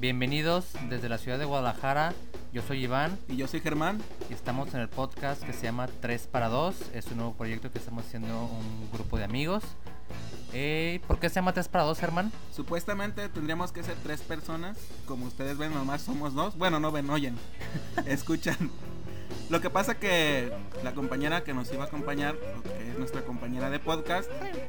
Bienvenidos desde la ciudad de Guadalajara. Yo soy Iván. Y yo soy Germán. Y estamos en el podcast que se llama 3 para 2. Es un nuevo proyecto que estamos haciendo un grupo de amigos. ¿Por qué se llama 3 para 2, Germán? Supuestamente tendríamos que ser 3 personas. Como ustedes ven, nomás somos 2. Bueno, no ven, oyen. Escuchan. Lo que pasa que la compañera que nos iba a acompañar, que es nuestra compañera de podcast,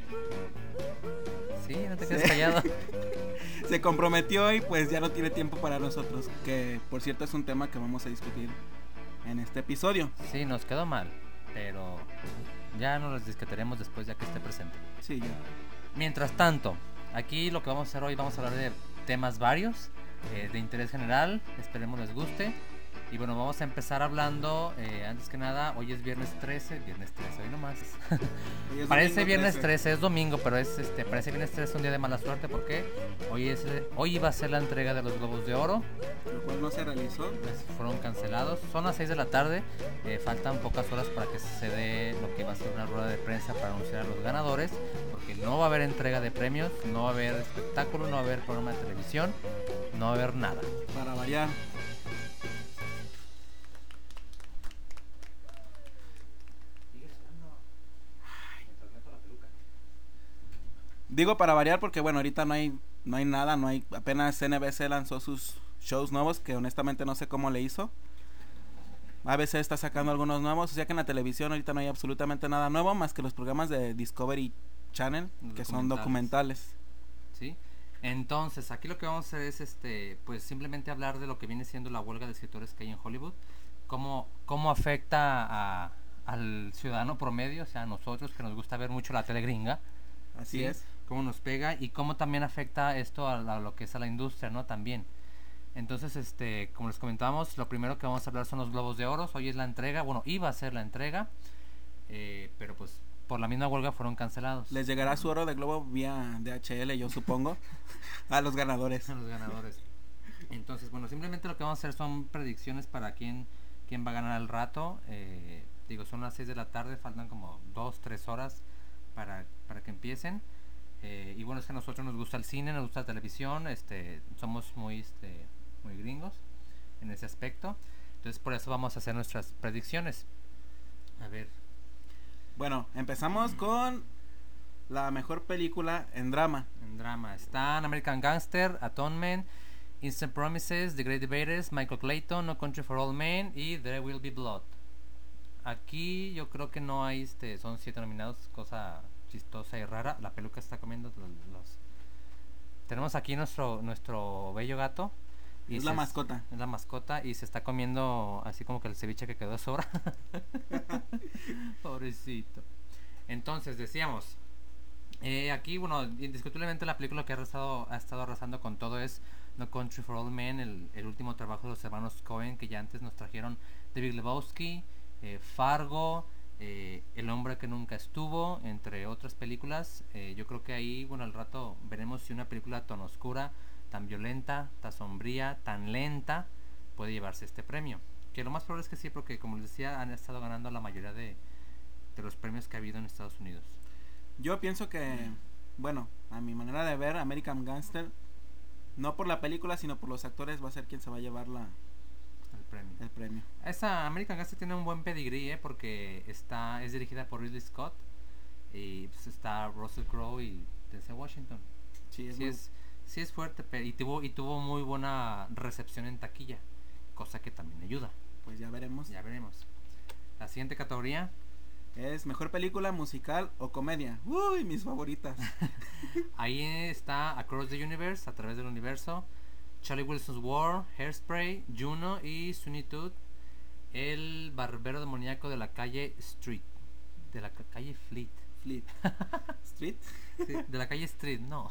sí, no te quedes callado. Se comprometió y pues ya no tiene tiempo para nosotros. Que por cierto es un tema que vamos a discutir en este episodio. Sí, nos quedó mal, pero ya nos los discutiremos después ya que esté presente. Sí, ya. Mientras tanto, aquí lo que vamos a hacer hoy, vamos a hablar de temas varios, de interés general, esperemos les guste. Y bueno, vamos a empezar hablando, antes que nada, hoy es viernes 13, hoy nomás. Parece viernes 13, es domingo, pero parece viernes 13 un día de mala suerte porque hoy iba a ser la entrega de los Globos de Oro. Lo cual no se realizó. Fueron cancelados, son las 6 de la tarde, faltan pocas horas para que se dé lo que va a ser una rueda de prensa para anunciar a los ganadores, porque no va a haber entrega de premios, no va a haber espectáculo, no va a haber programa de televisión, no va a haber nada. Para variar. Digo para variar porque bueno, ahorita no hay nada, apenas NBC lanzó sus shows nuevos que honestamente no sé cómo le hizo. ABC está sacando algunos nuevos, o sea que en la televisión ahorita no hay absolutamente nada nuevo más que los programas de Discovery Channel, que son documentales. Sí. Entonces, aquí lo que vamos a hacer es pues simplemente hablar de lo que viene siendo la huelga de escritores que hay en Hollywood, cómo afecta al ciudadano promedio, o sea, a nosotros que nos gusta ver mucho la tele gringa. Así es. Cómo nos pega y cómo también afecta esto a lo que es a la industria, ¿no? También. Entonces, como les comentábamos, lo primero que vamos a hablar son los Globos de Oro. Hoy es la entrega, bueno, iba a ser la entrega, pero pues por la misma huelga fueron cancelados. Les llegará su oro de globo vía DHL, yo supongo, a los ganadores. A los ganadores. Entonces, bueno, simplemente lo que vamos a hacer son predicciones para quién va a ganar el rato. Son las 6 de la tarde, faltan como 2-3 horas para que empiecen. Y bueno, es que a nosotros nos gusta el cine, nos gusta la televisión, somos muy gringos en ese aspecto. Entonces por eso vamos a hacer nuestras predicciones. A ver. Bueno, empezamos con la mejor película en drama. En drama están American Gangster, Atonement, Instant Promises, The Great Debaters, Michael Clayton, No Country for Old Men y There Will Be Blood. Aquí yo creo que no hay, son 7 nominados, cosa chistosa y rara. La peluca está comiendo los... Tenemos aquí nuestro bello gato. Y es la mascota. Es la mascota y se está comiendo así como que el ceviche que quedó de sobra. Pobrecito. Entonces decíamos, aquí bueno, indiscutiblemente la película que ha estado arrasando con todo es No Country for Old Men, el último trabajo de los hermanos Coen, que ya antes nos trajeron The Big Lebowski, Fargo, El hombre que nunca estuvo, entre otras películas. Yo creo que ahí, bueno, al rato veremos si una película tan oscura, tan violenta, tan sombría, tan lenta puede llevarse este premio. Que lo más probable es que sí, porque como les decía, han estado ganando la mayoría de los premios que ha habido en Estados Unidos. Yo pienso que, bueno, a mi manera de ver, American Gangster, no por la película, sino por los actores, va a ser quien se va a llevar el premio. Esa American Gangster tiene un buen pedigrí, porque es dirigida por Ridley Scott y pues está Russell Crowe y Denzel Washington. Sí es fuerte, y tuvo muy buena recepción en taquilla, cosa que también ayuda. Pues ya veremos. La siguiente categoría es mejor película musical o comedia. Uy, mis favoritas. Ahí está Across the Universe, A Través del Universo, Charlie Wilson's War, Hairspray, Juno y Sweeney Todd, El barbero demoníaco de la calle Street, de la calle Fleet. Street. Sí, de la calle Street, no.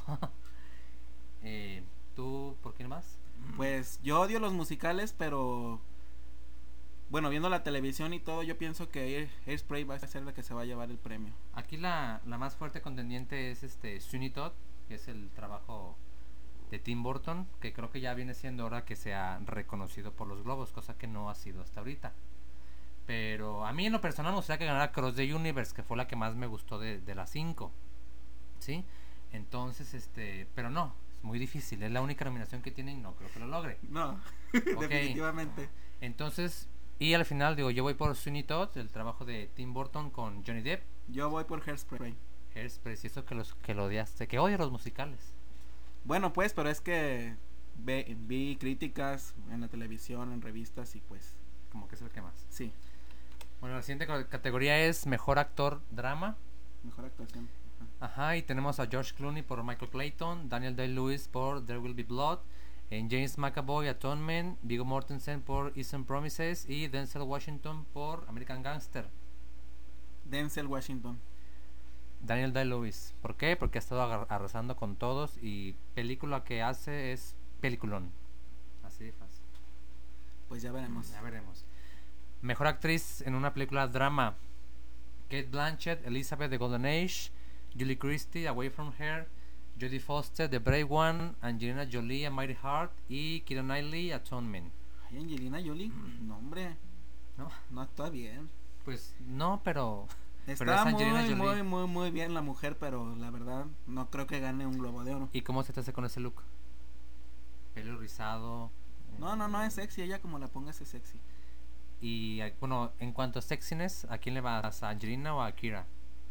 ¿Tú por quién más? Pues yo odio los musicales, pero bueno, viendo la televisión y todo, yo pienso que Hairspray va a ser la que se va a llevar el premio. Aquí la más fuerte contendiente es Sweeney Todd, que es el trabajo de Tim Burton, que creo que ya viene siendo hora que sea reconocido por los Globos, cosa que no ha sido hasta ahorita. Pero a mí en lo personal me gustaría que ganara Cross the Universe, que fue la que más me gustó de las 5, ¿sí? Entonces, pero no, muy difícil. Es la única nominación que tiene y no creo que lo logre. No, Ok. definitivamente. Entonces, y al final, digo, yo voy por Sweeney Todd, el trabajo de Tim Burton con Johnny Depp. Yo voy por Hairspray. Es preciso que lo odiaste, que odia los musicales. Bueno, pues, pero es que vi críticas en la televisión, en revistas y pues, Como que es el que más. sí, Bueno, la siguiente categoría es Mejor Actor Drama. mejor actuación. Ajá, y tenemos a George Clooney por Michael Clayton, Daniel Day-Lewis por There Will Be Blood, James McAvoy, Atonement, Viggo Mortensen por Eastern Promises y Denzel Washington por American Gangster. Denzel Washington. Daniel Day-Lewis. ¿Por qué? Porque ha estado arrasando con todos y película que hace es peliculón. Así de fácil. Pues ya veremos. Ya veremos. Mejor actriz en una película drama. Kate Blanchett, Elizabeth The Golden Age, Julie Christie, Away From Her, Jodie Foster, The Brave One, Angelina Jolie, A Mighty Heart y Keira Knightley, Atonement. Ay, Angelina Jolie, no hombre, ¿No? no actúa bien. Pues no, pero Está es Angelina muy, Jolie. muy bien la mujer, pero la verdad no creo que gane un Globo de Oro. ¿Y cómo se te hace con ese look? Pelo rizado. No es sexy, ella como la pongas es sexy. Y bueno, en cuanto a sexiness, ¿a quién le vas? ¿A Angelina o a Kira?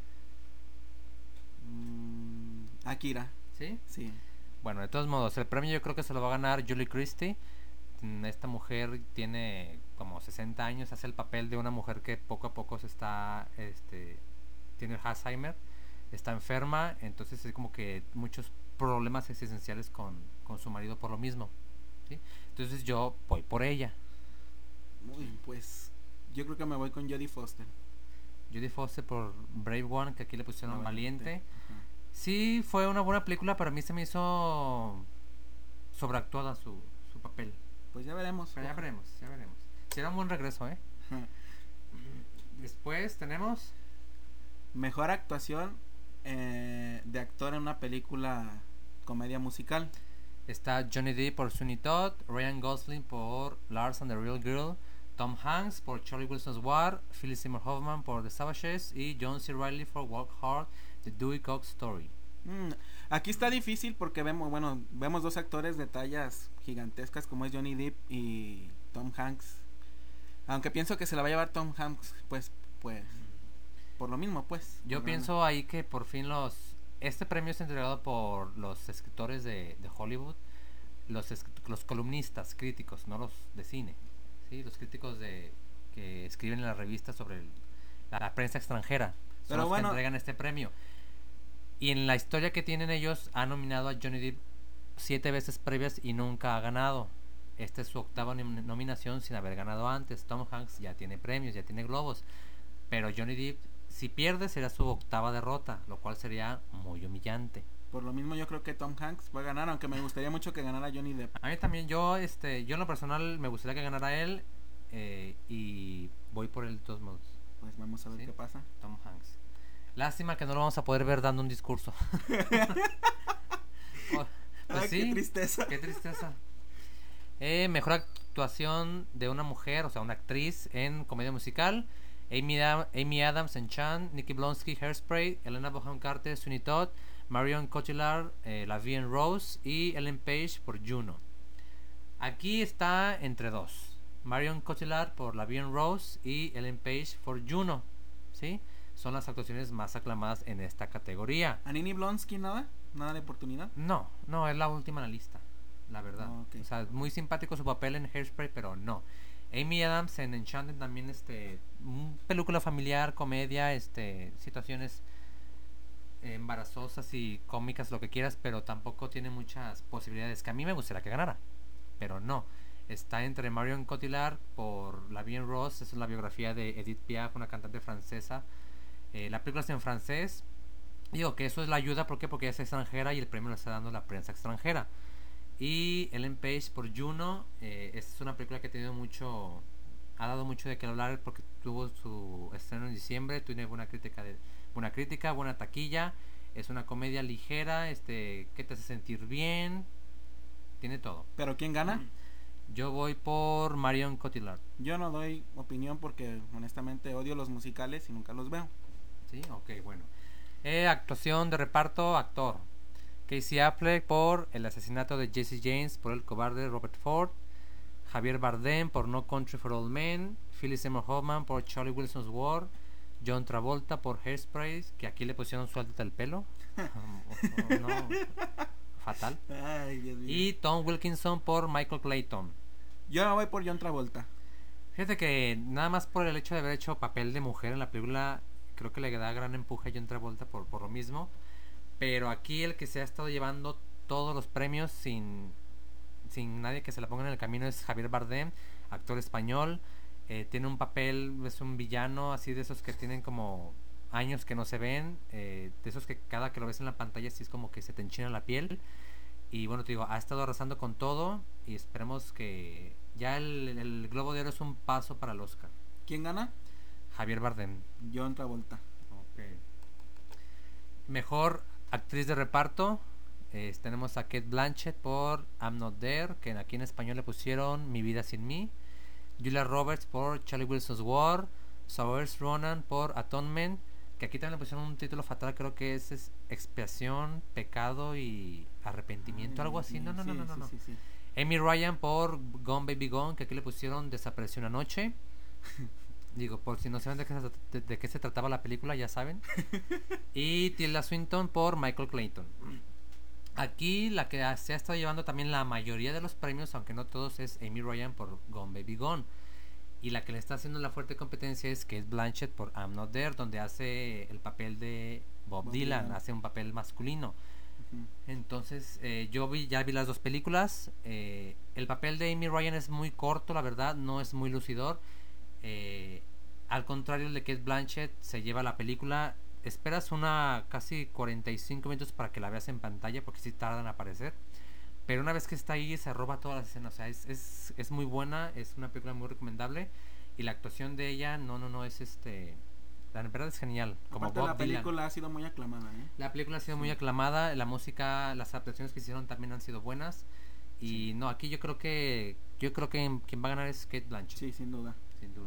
Akira, ¿Sí? sí. Bueno, de todos modos, el premio yo creo que se lo va a ganar Julie Christie. Esta mujer tiene como 60 años, hace el papel de una mujer que poco a poco se está, tiene Alzheimer, está enferma, entonces es como que muchos problemas existenciales con su marido por lo mismo, ¿sí? Entonces yo voy por ella. Pues yo creo que me voy con Jodie Foster. Jodie Foster por Brave One, que aquí le pusieron Valiente. Ajá. Sí, fue una buena película, pero a mí se me hizo sobreactuada su papel. Pues ya veremos. Pero ya veremos. Será un buen regreso, ¿eh? Ajá. Después tenemos Mejor actuación de actor en una película comedia musical. está Johnny Depp por Sweeney Todd, Ryan Gosling por Lars and the Real Girl, Tom Hanks por Charlie Wilson's War, Philip Seymour Hoffman por The Savages y John C. Reilly por Walk Hard, The Dewey Cox Story. Aquí está difícil porque vemos dos actores de tallas gigantescas como es Johnny Depp y Tom Hanks. Aunque pienso que se la va a llevar Tom Hanks, pues por lo mismo, pues. Yo pienso ahí que por fin este premio es entregado por los escritores de Hollywood, los columnistas, críticos, no los de cine, ¿sí? Los críticos que escriben en las revistas sobre la prensa extranjera son Pero los bueno, que entregan este premio. Y en la historia que tienen ellos, han nominado a Johnny Depp 7 veces previas y nunca ha ganado. Esta es su octava nominación sin haber ganado antes. Tom Hanks ya tiene premios, ya tiene globos, pero Johnny Depp, si pierde, será su octava derrota, lo cual sería muy humillante. Por lo mismo yo creo que Tom Hanks va a ganar, aunque me gustaría mucho que ganara Johnny Depp. A mí también, yo en lo personal me gustaría que ganara él, y voy por él de todos modos. Pues vamos a ver ¿Sí? qué pasa. Tom Hanks. Lástima que no lo vamos a poder ver dando un discurso. Pues sí, qué tristeza. Qué tristeza. Mejor actuación de una mujer, o sea, una actriz en comedia musical. Amy Adams en Chan, Nikki Blonsky, Hairspray, Helena Bonham Carter, Sweeney Todd, Marion Cotillard, La Vie en Rose y Ellen Page por Juno. Aquí está entre dos: Marion Cotillard por La Vie en Rose y Ellen Page por Juno, ¿sí? Son las actuaciones más aclamadas en esta categoría. ¿A Nini Blonsky nada? ¿Nada de oportunidad? No, es la última en la lista, la verdad. Okay. O sea, muy simpático su papel en Hairspray, pero no. Amy Adams en Enchanted también, película familiar, comedia, situaciones embarazosas y cómicas, lo que quieras, pero tampoco tiene muchas posibilidades. Que a mí me gustaría que ganara, pero no. Está entre Marion Cotillard por La Vie en Rose, es la biografía de Edith Piaf, una cantante francesa. La película es en francés. Digo que eso es la ayuda, ¿por qué? Porque ella es extranjera y el premio lo está dando la prensa extranjera. Y Ellen Page por Juno, esta es una película que ha dado mucho de qué hablar porque tuvo su estreno en diciembre, tiene buena crítica, buena taquilla, es una comedia ligera, que te hace sentir bien, tiene todo. ¿Pero quién gana? Yo voy por Marion Cotillard. Yo no doy opinión porque honestamente odio los musicales y nunca los veo. Sí, ok, bueno. Actuación de reparto, actor. Casey Affleck por el asesinato de Jesse James por el cobarde Robert Ford. Javier Bardem por No Country for Old Men. Phyllis Seymour Hoffman por Charlie Wilson's War. John Travolta por Hairspray, que aquí le pusieron suelta el pelo. No, fatal. Ay, Dios mío. Y Tom Wilkinson por Michael Clayton. Yo me voy por John Travolta. Fíjate que nada más por el hecho de haber hecho papel de mujer en la película, creo que le da gran empuje a John Travolta por lo mismo. Pero aquí el que se ha estado llevando todos los premios sin nadie que se la ponga en el camino es Javier Bardem, actor español. Tiene un papel, es un villano así de esos que tienen como años que no se ven, de esos que cada que lo ves en la pantalla sí es como que se te enchina la piel. Y bueno, te digo, ha estado arrasando con todo y esperemos que ya el Globo de Oro es un paso para el Oscar. ¿Quién gana? Javier Bardem. John Travolta. Okay. Mejor actriz de reparto, tenemos a Cate Blanchett por I'm Not There, que aquí en español le pusieron Mi Vida Sin Mí. Julia Roberts por Charlie Wilson's War. Saoirse Ronan por Atonement, que aquí también le pusieron un título fatal, creo que es Expiación, Pecado y Arrepentimiento, algo así. No. Sí. Amy Ryan por Gone Baby Gone, que aquí le pusieron Desapareció una noche. Digo, por si no saben de qué se trataba la película, ya saben. Y Tilda Swinton por Michael Clayton. Aquí la que se ha estado llevando también la mayoría de los premios, aunque no todos, es Amy Ryan por Gone Baby Gone. Y la que le está haciendo la fuerte competencia es Cate Blanchett por I'm Not There, donde hace el papel de Bob Dylan, hace un papel masculino. Entonces ya vi las dos películas. El papel de Amy Ryan es muy corto, la verdad, no es muy lucidor. Al contrario, el de Cate Blanchett se lleva la película. Esperas una casi 45 minutos para que la veas en pantalla, porque sí tardan en aparecer. Pero una vez que está ahí se roba todas las escenas. O sea, es muy buena, es una película muy recomendable. Y la actuación de ella, es la verdad es genial. Como Aparte, Bob la película Dylan. ha sido muy aclamada, ¿eh? La película ha sido muy aclamada, la música, las adaptaciones que hicieron también han sido buenas. Y no, aquí yo creo que quien va a ganar es Cate Blanchett. Sí, sin duda. Sin duda.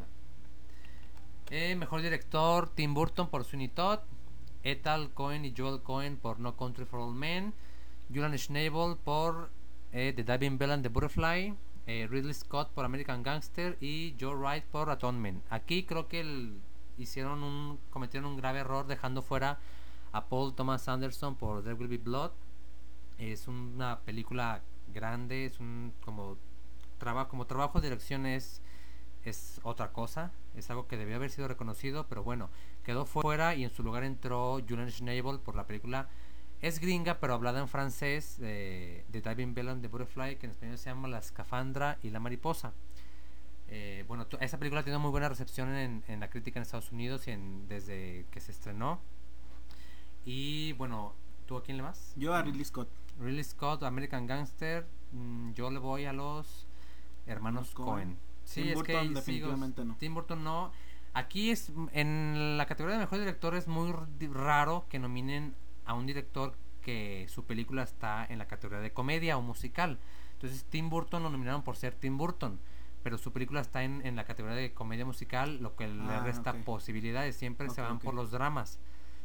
Mejor director, Tim Burton por Sweeney Todd. Ethel Cohen y Joel Cohen por No Country for Old Men. Julian Schnabel por The Diving Bell and the Butterfly. Ridley Scott por American Gangster. Y Joe Wright por Atonement. Aquí creo que cometieron un grave error dejando fuera a Paul Thomas Anderson por There Will Be Blood. Es una película grande, es como trabajo de dirección es otra cosa, es algo que debió haber sido reconocido, pero bueno, quedó fuera y en su lugar entró Julian Schnabel por la película. Es gringa, pero hablada en francés, de Diving Bell and the Butterfly, que en español se llama La Escafandra y la Mariposa. Bueno, esa película tiene muy buena recepción en la crítica en Estados Unidos desde que se estrenó. Y bueno, ¿tú a quién le vas? Yo a Ridley Scott. Ridley Scott, American Gangster. Yo le voy a los hermanos Cohen. Sí, Tim Burton definitivamente no. Tim Burton no. Aquí en la categoría de mejor director es muy raro que nominen a un director que su película está en la categoría de comedia o musical. Entonces Tim Burton lo nominaron por ser Tim Burton, pero su película está en la categoría de comedia musical, lo que le resta posibilidades. Siempre se van por los dramas.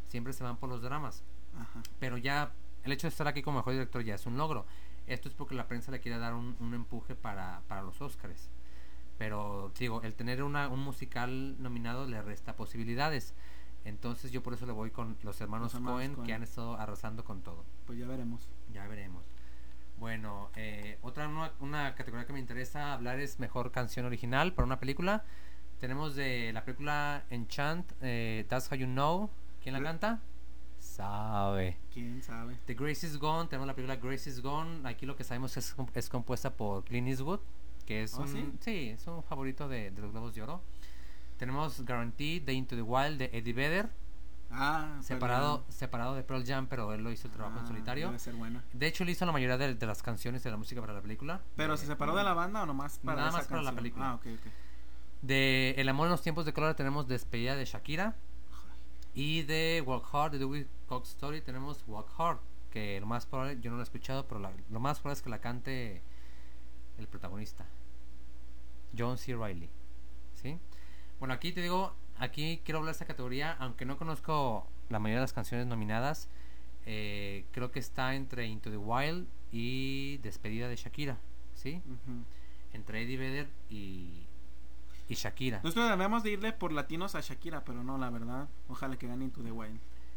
Ajá. Pero ya el hecho de estar aquí como mejor director ya es un logro. Esto es porque la prensa le quiere dar un empuje para los Oscars. Pero digo, el tener un musical nominado le resta posibilidades. Entonces yo por eso le voy con los hermanos Cohen, que han estado arrasando con todo. Pues ya veremos. Bueno, una categoría que me interesa hablar es mejor canción original para una película. Tenemos de la película Enchant, That's How You Know. ¿Quién la canta? ¿Quién sabe? The Grace Is Gone. Tenemos la película Grace Is Gone. Aquí lo que sabemos es compuesta por Clint Eastwood, que es es un favorito de los Globos de Oro. Tenemos Guaranteed de Into the Wild de Eddie Vedder, separado de Pearl Jam, pero él lo hizo el trabajo en solitario. Debe ser buena. De hecho, él hizo la mayoría de las canciones de la música para la película. ¿Pero se separó de la banda o nomás para nada esa más para canción? la película? Ok. De El amor en los tiempos de color tenemos Despedida de Shakira. Y de Walk Hard de The Will Cox Story tenemos Walk Hard, que lo más probable, yo no lo he escuchado, pero lo más probable es que la cante el protagonista, John C. Reilly. ¿Sí? Bueno, aquí te digo, aquí quiero hablar de esta categoría, aunque no conozco la mayoría de las canciones nominadas. Creo que está entre Into the Wild y Despedida de Shakira, ¿sí? Ujú. Entre Eddie Vedder y Shakira. Nosotros debemos de irle por latinos a Shakira, pero no, la verdad. Ojalá que gane Into the Wild.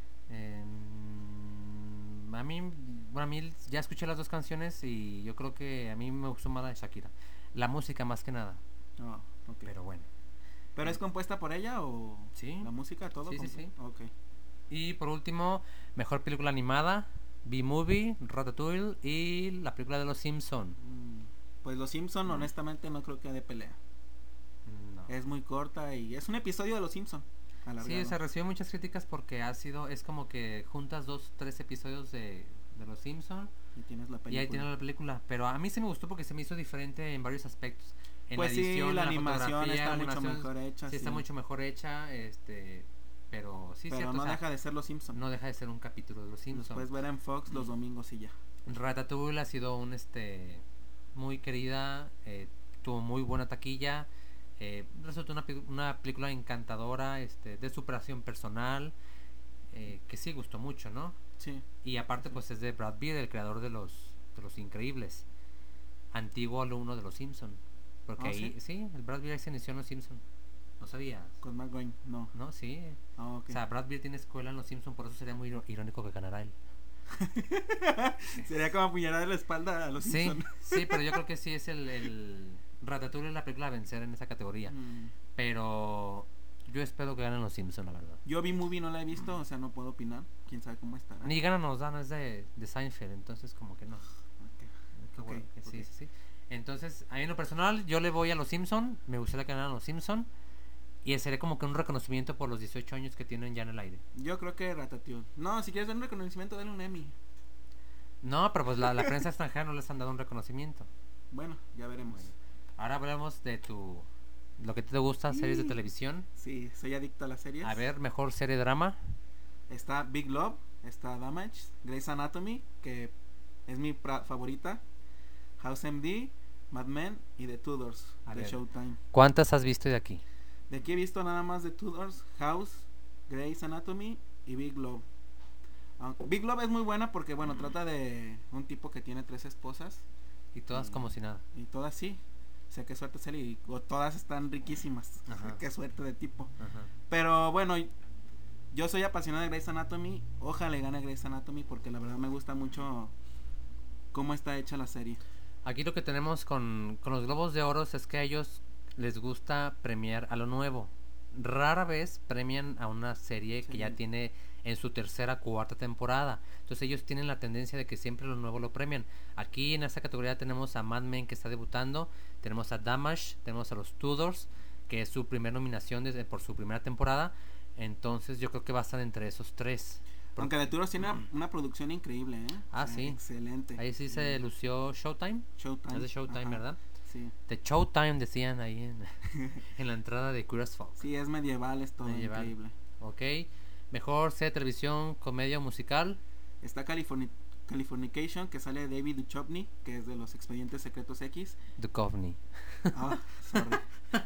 A mí, bueno, a mí ya escuché las dos canciones y yo creo que a mí me gustó más la de Shakira. La música más que nada, Oh, ok. pero bueno. ¿Pero es compuesta por ella o Sí. la música, todo? Sí, sí, sí. Ok. Y por último, mejor película animada, B-Movie, Ratatouille y la película de Los Simpson. Pues Los Simpson, honestamente, no creo que de pelea. No. Es muy corta y es un episodio de Los Simpson. Sí, se recibió muchas críticas porque es como que juntas 2-3 episodios de Los Simpson Y tienes la película. y ahí tienes la película. Pero a mí sí me gustó porque se me hizo diferente en varios aspectos. En Pues la edición, sí, la en animación fotografía, está la mucho animación mejor hecha. sí está mucho mejor hecha, pero sí, Pero cierto, no o sea, deja de ser Los Simpson. no deja de ser un capítulo de Los Los Simpsons. puedes ver en Fox los domingos y ya. Ratatouille ha sido muy querida, tuvo muy buena taquilla, resultó una película encantadora, de superación personal, que sí gustó mucho, ¿no? Sí. Y aparte pues es de Brad Pitt, el creador de los Increíbles, antiguo alumno de los Simpson, porque ahí sí, el Brad Pitt ahí se inició en los Simpson. ¿No sabías? Con Matt Groening, no. No, sí. Ah, ok. O sea, Brad Pitt tiene escuela en los Simpson, por eso sería muy irónico que ganara él. Sería como apuñalar de la espalda a Los Sí, Simpson. sí, pero yo creo que sí es el Ratatouille es la película a vencer en esa categoría. Pero yo espero que ganen los Simpsons, la verdad. Yo vi Movie, no la he visto, o sea, no puedo opinar. Quién sabe cómo estará. Ni ganan nos dan, es de Seinfeld, entonces como que no. Qué Ok, bueno que ok. sí. Entonces, a mí en lo personal, yo le voy a los Simpsons, me gustaría que ganaran los Simpsons. Y sería como que un reconocimiento por los 18 años que tienen ya en el aire. Yo creo que Ratatouille. No, si quieres dar un reconocimiento, dale un Emmy. No, pero pues la prensa extranjera no les han dado un reconocimiento. Bueno, ya veremos. Bueno, ahora hablamos de lo que te gusta, series de televisión. Sí, soy adicto a las series. A ver, mejor serie drama. Está Big Love, está Damage, Grey's Anatomy, que es mi favorita, House MD, Mad Men y The Tudors, A de ver. Showtime. ¿Cuántas has visto de aquí? De aquí he visto nada más The Tudors, House, Grey's Anatomy y Big Love. Big Love es muy buena porque, bueno, trata de un tipo que tiene 3 esposas. Y todas como si nada. Y todas sí. O sea, qué suerte ser y todas están riquísimas. Ajá. Qué suerte de tipo. Ajá. Pero bueno, yo soy apasionado de Grey's Anatomy. Ojalá gane Grey's Anatomy porque la verdad me gusta mucho cómo está hecha la serie. Aquí lo que tenemos con los Globos de Oro es que a ellos les gusta premiar a lo nuevo. Rara vez premian a una serie que ya tiene en su tercera, cuarta temporada. Entonces ellos tienen la tendencia de que siempre lo nuevo lo premian. Aquí en esta categoría tenemos a Mad Men, que está debutando, tenemos a Damage, tenemos a los Tudors, que es su primera nominación por su primera temporada. Entonces yo creo que va a estar entre esos tres. Aunque The Tudors tiene una producción increíble, ¿eh? Ah, sí. Excelente. Ahí sí se lució Showtime. Showtime. Es de Showtime, Ajá. ¿verdad? Sí. The Showtime decían ahí en la entrada de Curious Folk. Sí, es medieval, es todo Medieval. increíble. Ok. Mejor serie de televisión, comedia o musical. Está Californication, que sale David Duchovny, que es de los Expedientes Secretos X. Duchovny. Ah, sorry.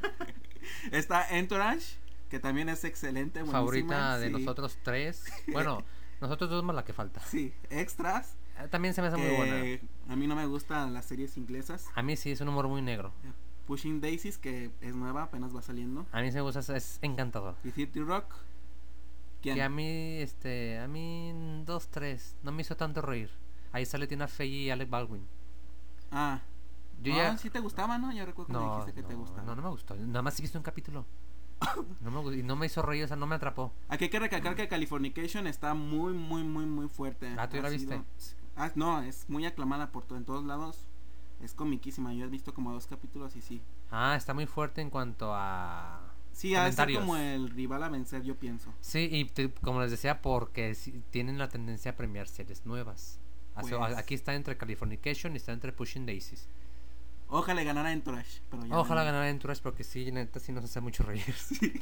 Está Entourage, que también es excelente, buenísima. Favorita de Sí. nosotros tres. Bueno, nosotros dos más la que falta. Sí, Extras. También se me hace muy buena. A mí no me gustan las series inglesas. A mí sí, es un humor muy negro. Pushing Daisies, que es nueva, apenas va saliendo. A mí se me gusta, es encantador. Y 30 Rock. ¿Quién? Que a mí 2-3, no me hizo tanto reír. Ahí sale Tina Fey y Alec Baldwin. Ah, Yo no, ya... sí te gustaba, ¿no? Yo recuerdo que me dijiste que te gustaba. No me gustó. Nada más he visto un capítulo. Y no me hizo reír, o sea, no me atrapó. Aquí hay que recalcar que Californication está muy, muy, muy, muy fuerte. Ah, ¿tú ya la viste? No, es muy aclamada en todos lados. Es comiquísima. Yo he visto como 2 capítulos y sí. Ah, está muy fuerte en cuanto a... Sí, ha de ser comentarios. como el rival a vencer, yo pienso. Sí, y como les decía, porque tienen la tendencia a premiar series nuevas. Pues- Aquí está entre Californication y está entre Pushing Daisies. Ojalá ganara Entourage, pero ya Ojalá no. ganara Entourage porque sí, neta, sí nos hace mucho reír. Sí.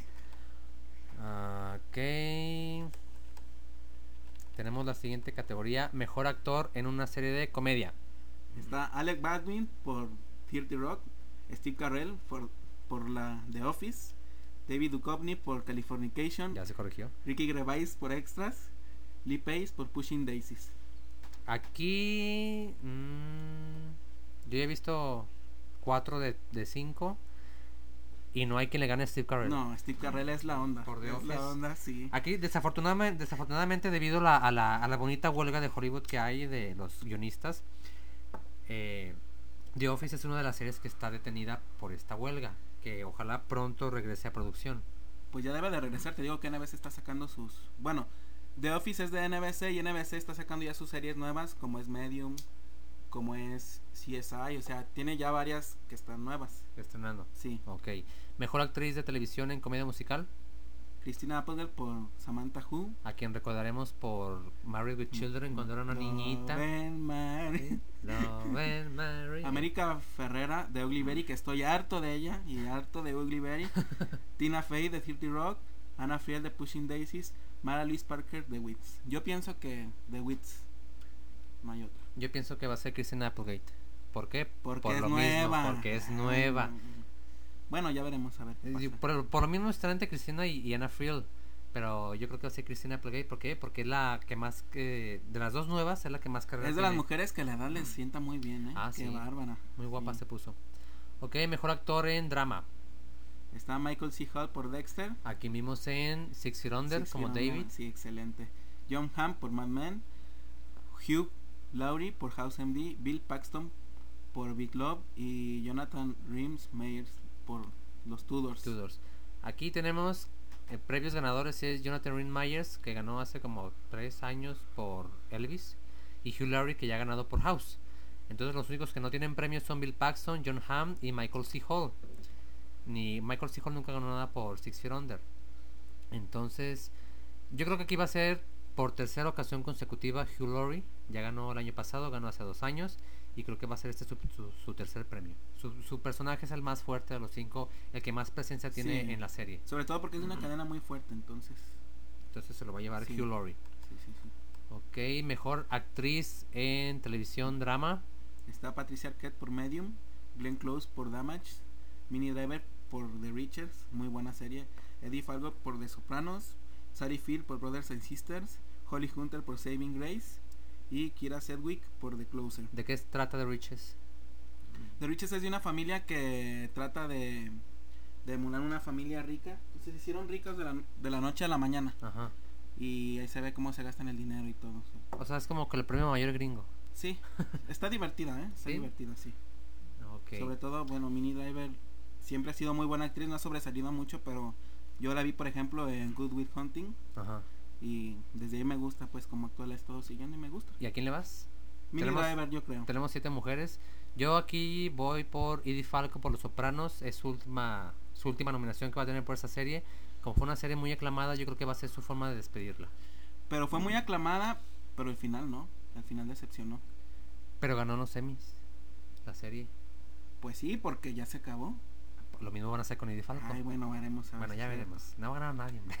Ok. Tenemos la siguiente categoría: mejor actor en una serie de comedia. Está Alec Baldwin por 30 Rock, Steve Carell por la The Office, David Duchovny por Californication, Ya se corrigió. Ricky Gervais por Extras Lee Pace por Pushing Daisies. Aquí yo he visto 4 de 5 y no hay quien le gane a Steve Carell. No, Steve Carell es la onda. Por The es Office. la onda, sí. Aquí desafortunadamente debido a la bonita huelga de Hollywood que hay de los guionistas, The Office es una de las series que está detenida por esta huelga, que ojalá pronto regrese a producción. Pues ya debe de regresar, te digo que NBC está sacando sus... Bueno, The Office es de NBC y NBC está sacando ya sus series nuevas, como es Medium, como es CSI, o sea, tiene ya varias que están nuevas. Estrenando. Sí. Ok. Mejor actriz de televisión en comedia musical, Christina Applegate por Samantha Who. a quien recordaremos por Married with Children cuando era una niñita. Love and Mary. América Ferrera de Ugly Betty, que estoy harto de ella y harto de Ugly Betty. Tina Fey de 30 Rock. Anna Friel de Pushing Daisies. Mara Louise Parker de Wits. Yo pienso que de Wits no hay otra. Yo pienso que va a ser Christina Applegate. ¿Por qué? Porque por es lo nueva. mismo, porque es nueva. Bueno, ya veremos a ver qué pasa. Por lo mismo está entre Christina y Anna Friel. Pero yo creo que va a ser Christina Applegate. ¿Por qué? Porque es la que más de las dos nuevas es la que más carrera Es de tiene. las mujeres que la edad les sienta muy bien, Ah, qué sí. bárbara. Muy guapa Sí. se puso. Ok, mejor actor en drama. Está Michael C. Hall por Dexter. Aquí vimos en Six Feet Under Six como Feet Under, David. Sí, excelente. John Hamm por Mad Men. Hugh Laurie por House MD. Bill Paxton por Big Love. Y Jonathan Rhys Meyers por Los Tudors. Aquí tenemos previos ganadores. Es Jonathan Rhys Meyers, que ganó hace como 3 años por Elvis. Y Hugh Laurie, que ya ha ganado por House. Entonces los únicos que no tienen premios son Bill Paxton, John Hamm y Michael C. Hall. Ni Michael C. Hall nunca ganó nada por Six Feet Under. Entonces yo creo que aquí va a ser por tercera ocasión consecutiva Hugh Laurie. Ya ganó el año pasado, ganó hace 2 años. Y creo que va a ser este su tercer premio. Su personaje es el más fuerte de los 5, el que más presencia tiene Sí. en la serie. Sobre todo porque es una cadena muy fuerte, entonces. Entonces se lo va a llevar Sí. Hugh Laurie. Sí. Ok, mejor actriz en televisión drama. Está Patricia Arquette por Medium. Glenn Close por Damage. Minnie Driver por The Richards, muy buena serie. Eddie Falco por The Sopranos. Sally Field por Brothers and Sisters. Holly Hunter por Saving Grace. Y Kira Sedgwick por The Closer. ¿De qué trata The Riches? The Richards es de una familia que trata de emular una familia rica. Se hicieron ricos de la noche a la mañana. Ajá. Y ahí se ve cómo se gastan el dinero y todo. O sea, es como que el premio mayor gringo. Sí, está divertida, Está ¿Sí? divertida, sí. Ok. Sobre todo, bueno, Minnie Driver siempre ha sido muy buena actriz, no ha sobresalido mucho, pero yo la vi, por ejemplo, en Good Will Hunting. Ajá. Y desde ahí me gusta, pues, como actúa, la he estado siguiendo y me gusta. ¿Y a quién le vas? Minnie Driver, yo creo. Tenemos 7 mujeres. Yo aquí voy por Edie Falco por Los Sopranos. Es su última nominación que va a tener por esa serie. Como fue una serie muy aclamada, yo creo que va a ser su forma de despedirla. Pero fue muy aclamada, pero el final no. Al final decepcionó. Pero ganó los Emmys la serie. Pues sí, porque ya se acabó. Lo mismo van a hacer con Edie Falco. Ay, bueno, veremos. A ver Bueno, si ya es cierto. veremos. No va a ganar nadie, hombre.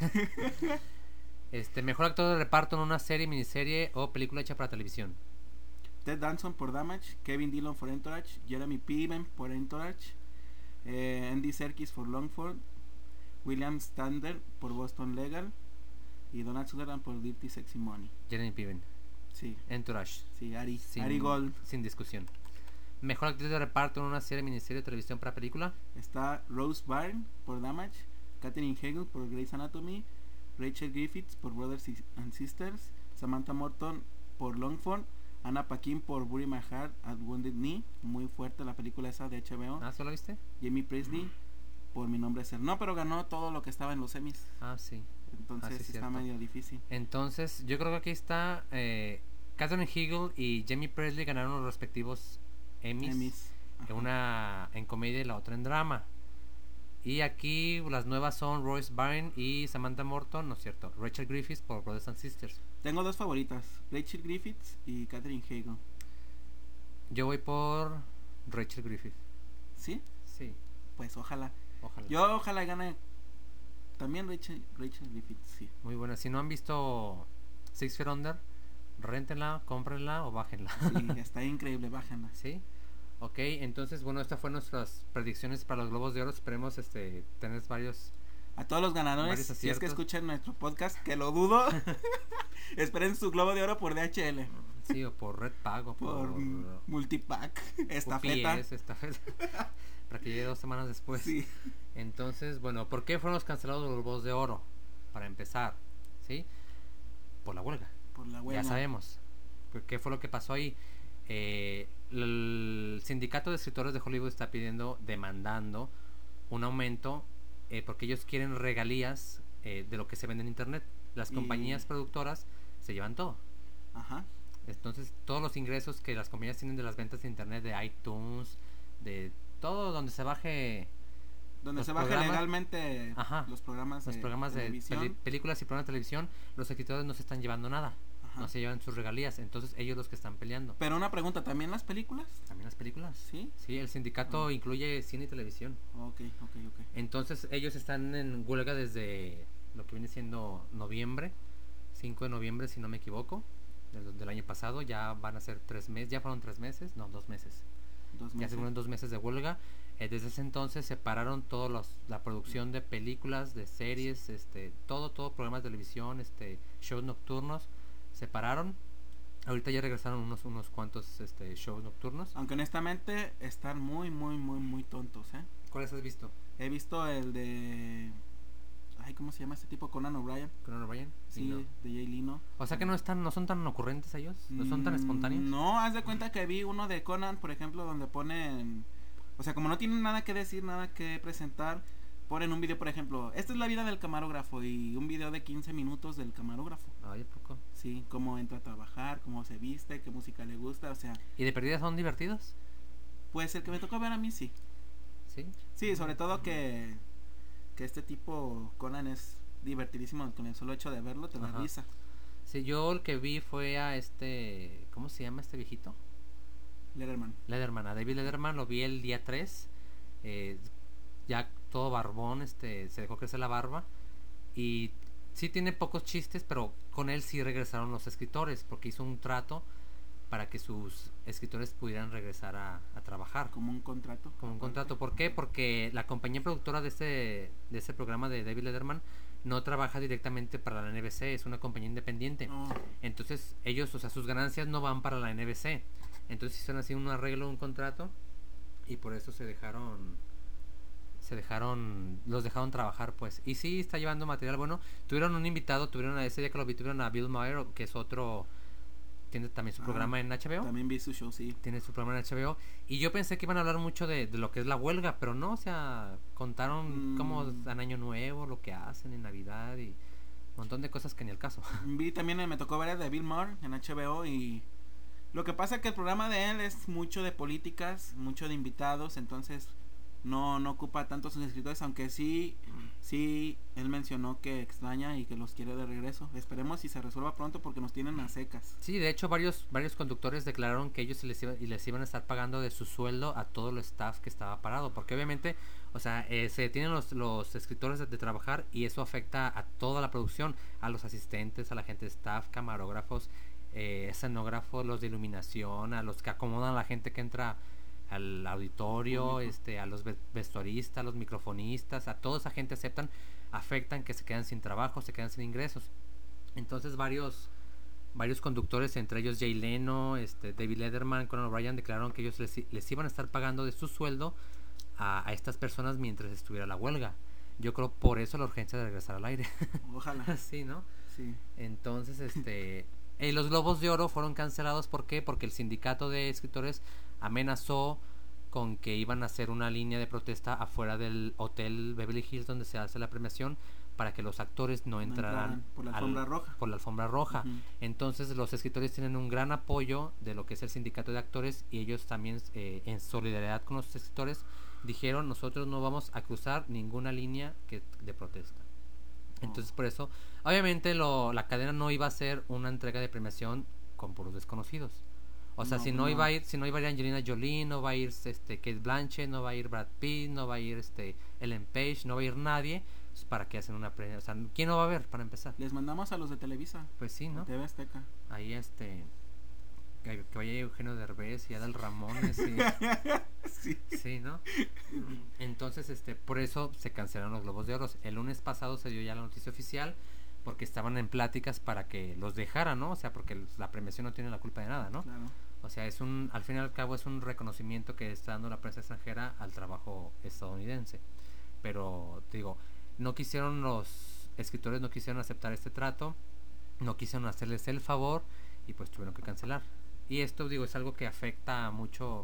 Mejor actor de reparto en una serie, miniserie o película hecha para televisión. Ted Danson por Damage, Kevin Dillon por Entourage, Jeremy Piven por Entourage, Andy Serkis por Longford, William Stander por Boston Legal y Donald Sutherland por Dirty Sexy Money. Jeremy Piven. Sí, Entourage. sí, Ari Sin Gold. Sin discusión. Mejor actriz de reparto en una serie, miniserie o televisión para película. Está Rose Byrne por Damage, Katherine Hegel por Grey's Anatomy, Rachel Griffiths por Brothers and Sisters, Samantha Morton por Longford, Anna Paquin por Bury My Heart at Wounded Knee, muy fuerte la película esa de HBO. Ah, ¿solo viste? Jamie Presley por Mi Nombre es Ser. No, pero ganó todo lo que estaba en los semis. Ah, sí. Entonces sí, está cierto. medio difícil. Entonces, yo creo que aquí está Katherine Hegel y Jamie Presley ganaron los respectivos Emmys. Ajá. Una en comedia y la otra en drama. Y aquí las nuevas son Royce Byrne y Samantha Morton, no es cierto, Rachel Griffiths por Brothers and Sisters. Tengo 2 favoritas, Rachel Griffiths y Katherine Hegel. Yo voy por Rachel Griffiths. ¿Sí? Sí, Pues ojalá. ojalá. Yo ojalá gane también Rachel Griffiths, sí. Muy buena. Si no han visto Six Feet Under, réntenla, cómprenla o bájenla. Sí, está increíble, bájenla. ¿Sí? Ok, entonces bueno, estas fueron nuestras predicciones para los Globos de Oro. Esperemos tener A todos los ganadores, Varios si es que aciertos. escuchan nuestro podcast, que lo dudo, esperen su globo de oro por DHL, Sí, o por Red Pago, por multipack, estafeta. UPS, estafeta. Para que llegue 2 semanas después. Sí. Entonces, bueno, ¿por qué fueron los cancelados los Globos de Oro? Para empezar, ¿sí? Por la huelga. Por la huelga. Ya sabemos. ¿Qué fue lo que pasó ahí? El sindicato de escritores de Hollywood está demandando un aumento porque ellos quieren regalías de lo que se vende en internet. Las compañías productoras se llevan todo. Ajá. Entonces, todos los ingresos que las compañías tienen de las ventas de internet, de iTunes, de todo donde se baje... Donde los se baje programas, legalmente ajá, los programas de televisión. películas y programas de televisión, los escritores no se están llevando nada. Ajá. No se llevan sus regalías. Entonces, ellos los que están peleando. Pero una pregunta, ¿también las películas? También las películas. Sí. Sí, el sindicato incluye cine y televisión. Ok. Entonces, ellos están en huelga desde lo que viene siendo noviembre, 5 de noviembre, si no me equivoco, del año pasado. Ya van a ser 3 meses, ya fueron 3 meses, no, 2 meses. 2 meses. Ya se fueron 2 meses de huelga. Desde ese entonces separaron la producción de películas, de series, todo programas de televisión, shows nocturnos, separaron. Ahorita ya regresaron unos cuantos shows nocturnos. Aunque honestamente están muy tontos, ¿eh? ¿Cuáles has visto? He visto el de... Ay, ¿cómo se llama este tipo? Conan O'Brien. ¿Conan O'Brien? Sí, No. de Jay Leno. O sea que no son tan ocurrentes ellos, no son tan espontáneos. No, haz de cuenta que vi uno de Conan, por ejemplo, donde ponen... O sea, como no tienen nada que decir, nada que presentar, ponen un video, por ejemplo, esta es la vida del camarógrafo, y un video de 15 minutos del camarógrafo. Ay, ¿a poco? Sí, cómo entra a trabajar, cómo se viste, qué música le gusta, o sea... ¿Y de perdidas son divertidos? Pues el que me tocó ver a mí, sí. Sí. Sí, sobre todo que este tipo Conan es divertidísimo, con el solo hecho de verlo te da Ajá. risa. Sí, yo el que vi fue a ¿cómo se llama este viejito? Letterman. A David Letterman lo vi el día 3. Ya todo barbón, se dejó crecer la barba. Y sí tiene pocos chistes, pero con él sí regresaron los escritores, porque hizo un trato para que sus escritores pudieran regresar a trabajar. Como un contrato. Como un contrato. ¿Por qué? Porque la compañía productora de ese programa de David Letterman no trabaja directamente para la NBC, es una compañía independiente. Oh. Entonces ellos, o sea, sus ganancias no van para la NBC. Entonces hicieron así un arreglo, un contrato, y por eso los dejaron trabajar, pues. Y sí, está llevando material bueno. Tuvieron un invitado, ese día que lo vi, tuvieron a Bill Maher, que es otro... Tiene también su programa en HBO. También vi su show, sí. Tiene su programa en HBO. Y yo pensé que iban a hablar mucho de lo que es la huelga, pero no, o sea, contaron cómo en Año Nuevo, lo que hacen en Navidad y un montón de cosas que ni el caso. Vi también, me tocó ver el de Bill Maher en HBO, y lo que pasa es que el programa de él es mucho de políticas, mucho de invitados, entonces no ocupa tanto sus escritores, aunque sí él mencionó que extraña y que los quiere de regreso. Esperemos si se resuelva pronto porque nos tienen a secas. Sí, de hecho varios conductores declararon que ellos les iban a estar pagando de su sueldo a todo el staff que estaba parado, porque obviamente, o sea, se detienen los escritores de trabajar, y eso afecta a toda la producción, a los asistentes, a la gente de staff, camarógrafos, escenógrafos, los de iluminación, a los que acomodan a la gente que entra al auditorio, a los vestuaristas, a los microfonistas, a toda esa gente afectan que se quedan sin trabajo, se quedan sin ingresos. Entonces varios conductores, entre ellos Jay Leno, David Letterman, Conan O'Brien, declararon que ellos les iban a estar pagando de su sueldo a estas personas mientras estuviera la huelga. Yo creo por eso la urgencia de regresar al aire. Ojalá. Sí, ¿no? Sí. Entonces, los Globos de Oro fueron cancelados. ¿Por qué? Porque el sindicato de escritores amenazó con que iban a hacer una línea de protesta afuera del hotel Beverly Hills donde se hace la premiación, para que los actores no entraran por la alfombra roja. Por la alfombra roja. Entonces los escritores tienen un gran apoyo de lo que es el sindicato de actores, y ellos también, en solidaridad con los escritores, dijeron: nosotros no vamos a cruzar ninguna línea de protesta. Entonces por eso, obviamente la cadena no iba a hacer una entrega de premiación con puros desconocidos. O sea, si no iba a ir Angelina Jolie, no va a ir Kate Blanchett, no va a ir Brad Pitt, no va a ir Ellen Page, no va a ir nadie, pues, ¿para qué hacen una premiación? O sea, ¿quién no va a ver para empezar? Les mandamos a los de Televisa. Pues sí, ¿no? TV Azteca. Ahí que vaya Eugenio Derbez y Adal Ramones y... Sí. Sí, ¿no? Entonces, por eso se cancelaron los Globos de Oro. El lunes pasado se dio ya la noticia oficial porque estaban en pláticas para que los dejaran, ¿no? O sea, porque la premiación no tiene la culpa de nada, ¿no? Claro. O sea, al fin y al cabo es un reconocimiento que está dando la prensa extranjera al trabajo estadounidense. Pero, te digo, no quisieron los escritores, no quisieron aceptar este trato, no quisieron hacerles el favor y pues tuvieron que cancelar. Y esto, digo, es algo que afecta mucho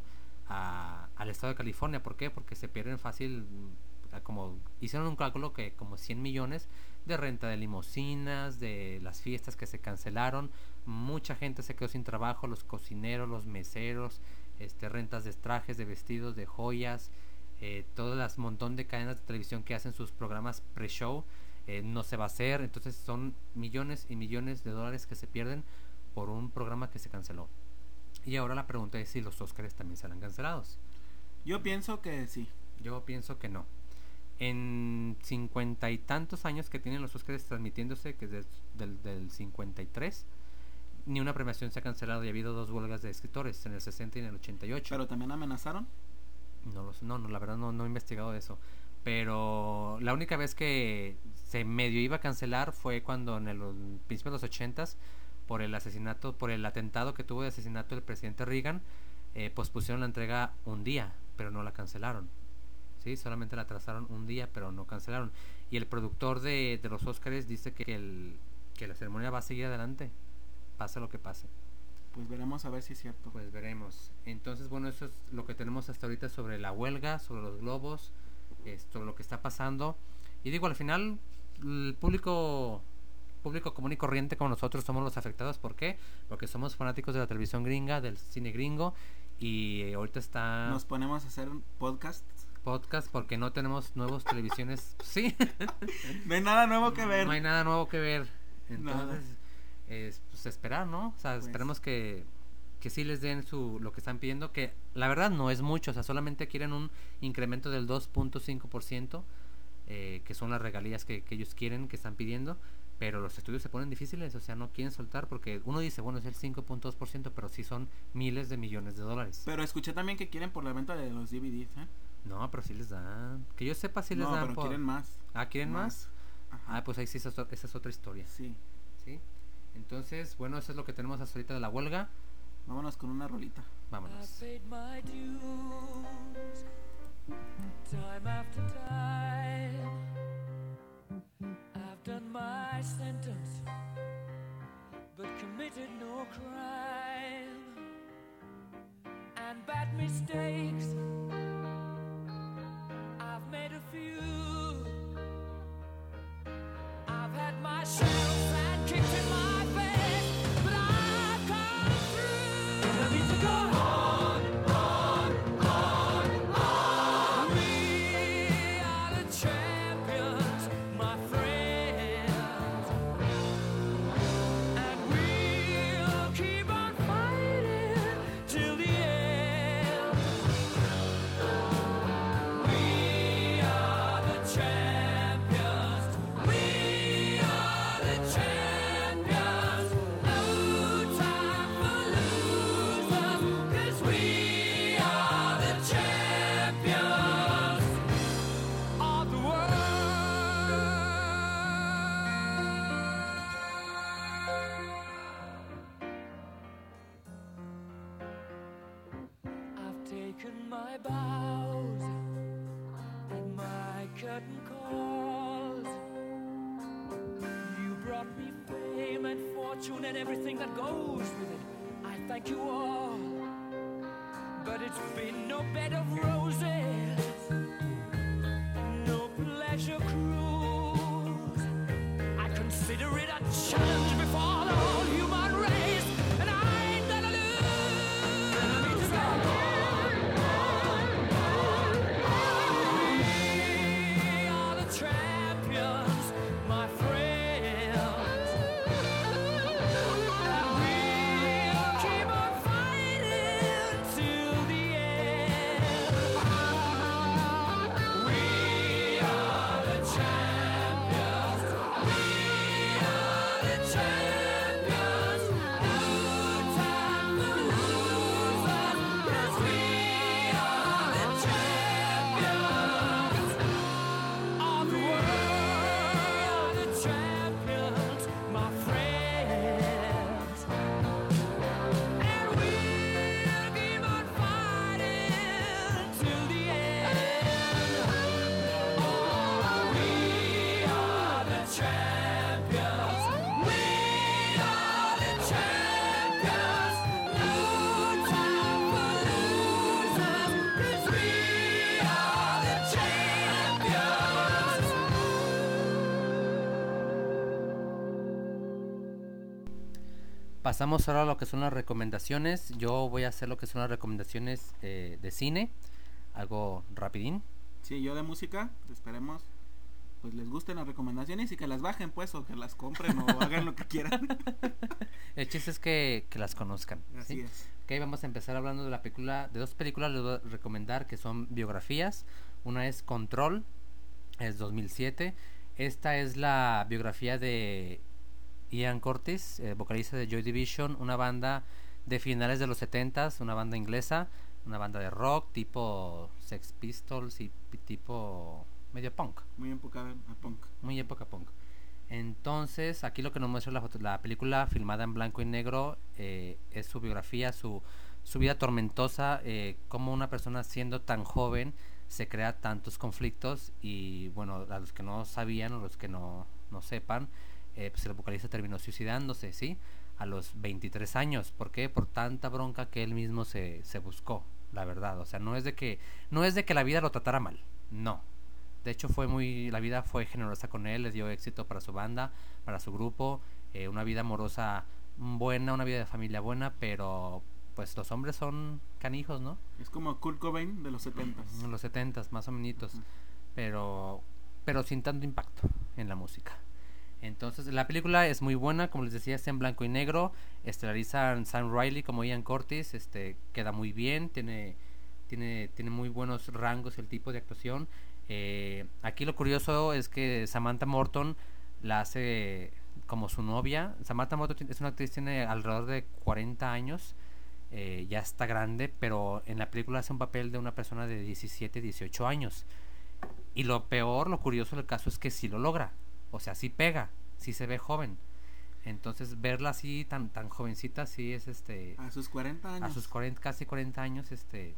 al estado de California. ¿Por qué? Porque se pierden fácil, como hicieron un cálculo que como 100 millones de renta de limusinas, de las fiestas que se cancelaron, mucha gente se quedó sin trabajo, los cocineros, los meseros, rentas de trajes, de vestidos, de joyas, todas las montón de cadenas de televisión que hacen sus programas pre-show, no se va a hacer. Entonces son millones y millones de dólares que se pierden por un programa que se canceló. Y ahora la pregunta es si los Óscares también serán cancelados. Yo pienso que sí. Yo pienso que no. En 50 y tantos años que tienen los Óscares transmitiéndose, que es del 53, ni una premiación se ha cancelado y ha habido 2 huelgas de escritores, en el 60 y en el 88. ¿Pero también amenazaron? No, la verdad no he investigado eso. Pero la única vez que se medio iba a cancelar fue cuando en el principio de los 80s, por el atentado que tuvo de asesinato del presidente Reagan, pospusieron la entrega un día, pero no la cancelaron. ¿Sí? Solamente la atrasaron un día, pero no cancelaron. Y el productor de los Óscares dice que la ceremonia va a seguir adelante, pase lo que pase. Pues veremos a ver si es cierto. Pues veremos. Entonces, bueno, eso es lo que tenemos hasta ahorita sobre la huelga, sobre los globos, sobre lo que está pasando. Y digo, al final, el público común y corriente como nosotros somos los afectados. ¿Por qué? Porque somos fanáticos de la televisión gringa, del cine gringo, y ahorita nos ponemos a hacer podcast porque no tenemos nuevas televisiones. Sí. No hay nada nuevo que ver. No hay nada nuevo que ver. Entonces, pues esperar, ¿no? O sea, pues esperemos que sí les den lo que están pidiendo, que la verdad no es mucho. O sea, solamente quieren un incremento del 2.5%, que son las regalías que ellos quieren, que están pidiendo. Pero los estudios se ponen difíciles, o sea, no quieren soltar porque uno dice, bueno, es el 5.2%, pero sí son miles de millones de dólares. Pero escuché también que quieren por la venta de los DVDs, ¿eh? No, pero sí les dan. Que yo sepa, sí les dan. No, pero quieren más. Ah, ¿quieren más? Ajá. Pues ahí sí, esa es otra historia. Sí. ¿Sí? Entonces, bueno, eso es lo que tenemos hasta ahorita de la huelga. Vámonos con una rolita. Vámonos. I paid my dues, time after time. I've done my sentence, but committed no crime. And bad mistakes, I've made a few. I've had my shells and kicked in my face, but I've come through. And I need to go on. We are the champions, my friends, and we'll keep on fighting till the end. We are the champions. We are the champions. No time for losers, 'cause we are the champions of the world. I've taken my bows and my curtain calls. You brought me fame and fortune and everything that goes with it. I thank you all, but it's been no bed of roses, no pleasure cruise. I consider it a challenge before the whole human race, and I ain't gonna lose. And I need to go. We are the champions, my friends, and we'll keep on fighting till the end. Pasamos ahora a lo que son las recomendaciones. Yo voy a hacer lo que son las recomendaciones de cine, algo rapidín. Sí, yo de música, esperemos pues les gusten las recomendaciones y que las bajen pues, o que las compren o hagan lo que quieran. El chiste es que las conozcan. Así ¿sí? es. Ok, vamos a empezar hablando de la película, de dos películas les voy a recomendar que son biografías. Una es Control, es 2007. Esta es la biografía de Ian Curtis, vocalista de Joy Division, una banda de finales de los 70s, una banda inglesa, una banda de rock tipo Sex Pistols y tipo medio punk. Muy enfocada a punk. Muy época punk. Entonces, aquí lo que nos muestra la película filmada en blanco y negro es su biografía, su vida tormentosa, cómo una persona siendo tan joven se crea tantos conflictos y bueno, a los que no sabían o los que no sepan, pues el vocalista terminó suicidándose, ¿sí? A los 23 años. ¿Por qué? Por tanta bronca que él mismo se buscó, la verdad. O sea, no es de que la vida lo tratara mal, no. De hecho la vida fue generosa con él, le dio éxito para su banda, para su grupo, una vida amorosa buena, una vida de familia buena, pero pues los hombres son canijos, ¿no? Es como Kurt Cobain de los 70s. En los 70s, más o menos, pero sin tanto impacto en la música. Entonces, la película es muy buena, como les decía, está en blanco y negro, estelarizan Sam Riley como Ian Curtis, queda muy bien, tiene muy buenos rangos el tipo de actuación. Aquí lo curioso es que Samantha Morton la hace como su novia. Samantha Morton es una actriz, tiene alrededor de 40 años, ya está grande, pero en la película hace un papel de una persona de 17, 18 años. Y lo curioso del caso es que sí lo logra, o sea, sí pega, sí se ve joven. Entonces verla así tan jovencita, sí es a sus 40 años. A sus casi 40 años,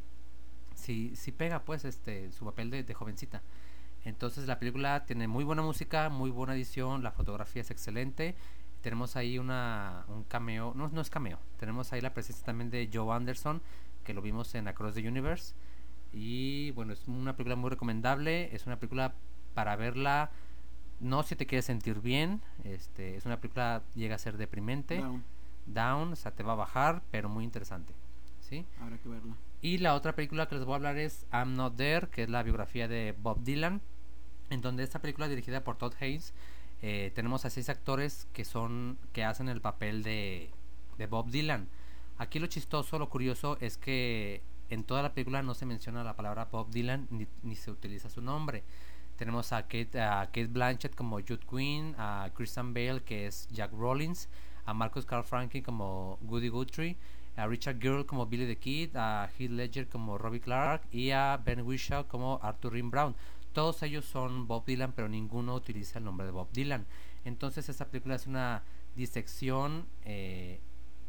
sí pega pues su papel de jovencita. Entonces la película tiene muy buena música, muy buena edición, la fotografía es excelente. Tenemos ahí un cameo, no es cameo, tenemos ahí la presencia también de Joe Anderson, que lo vimos en Across the Universe. Y bueno, es una película muy recomendable, es una película para verla, no si te quieres sentir bien, es una película, llega a ser deprimente, down, o sea, te va a bajar, pero muy interesante, ¿sí? Habrá que verla. Y la otra película que les voy a hablar es I'm Not There, que es la biografía de Bob Dylan, en donde esta película dirigida por Todd Haynes, tenemos a 6 actores que hacen el papel de Bob Dylan. Aquí lo chistoso, lo curioso es que en toda la película no se menciona la palabra Bob Dylan ni se utiliza su nombre. Tenemos a Kate Blanchett como Jude Quinn, a Christian Bale que es Jack Rollins, a Marcus Carl Franklin como Goody Guthrie, a Richard Gere como Billy the Kid, a Heath Ledger como Robbie Clark y a Ben Whishaw como Arthur Rim Brown. Todos ellos son Bob Dylan, pero ninguno utiliza el nombre de Bob Dylan. Entonces esta película es una disección de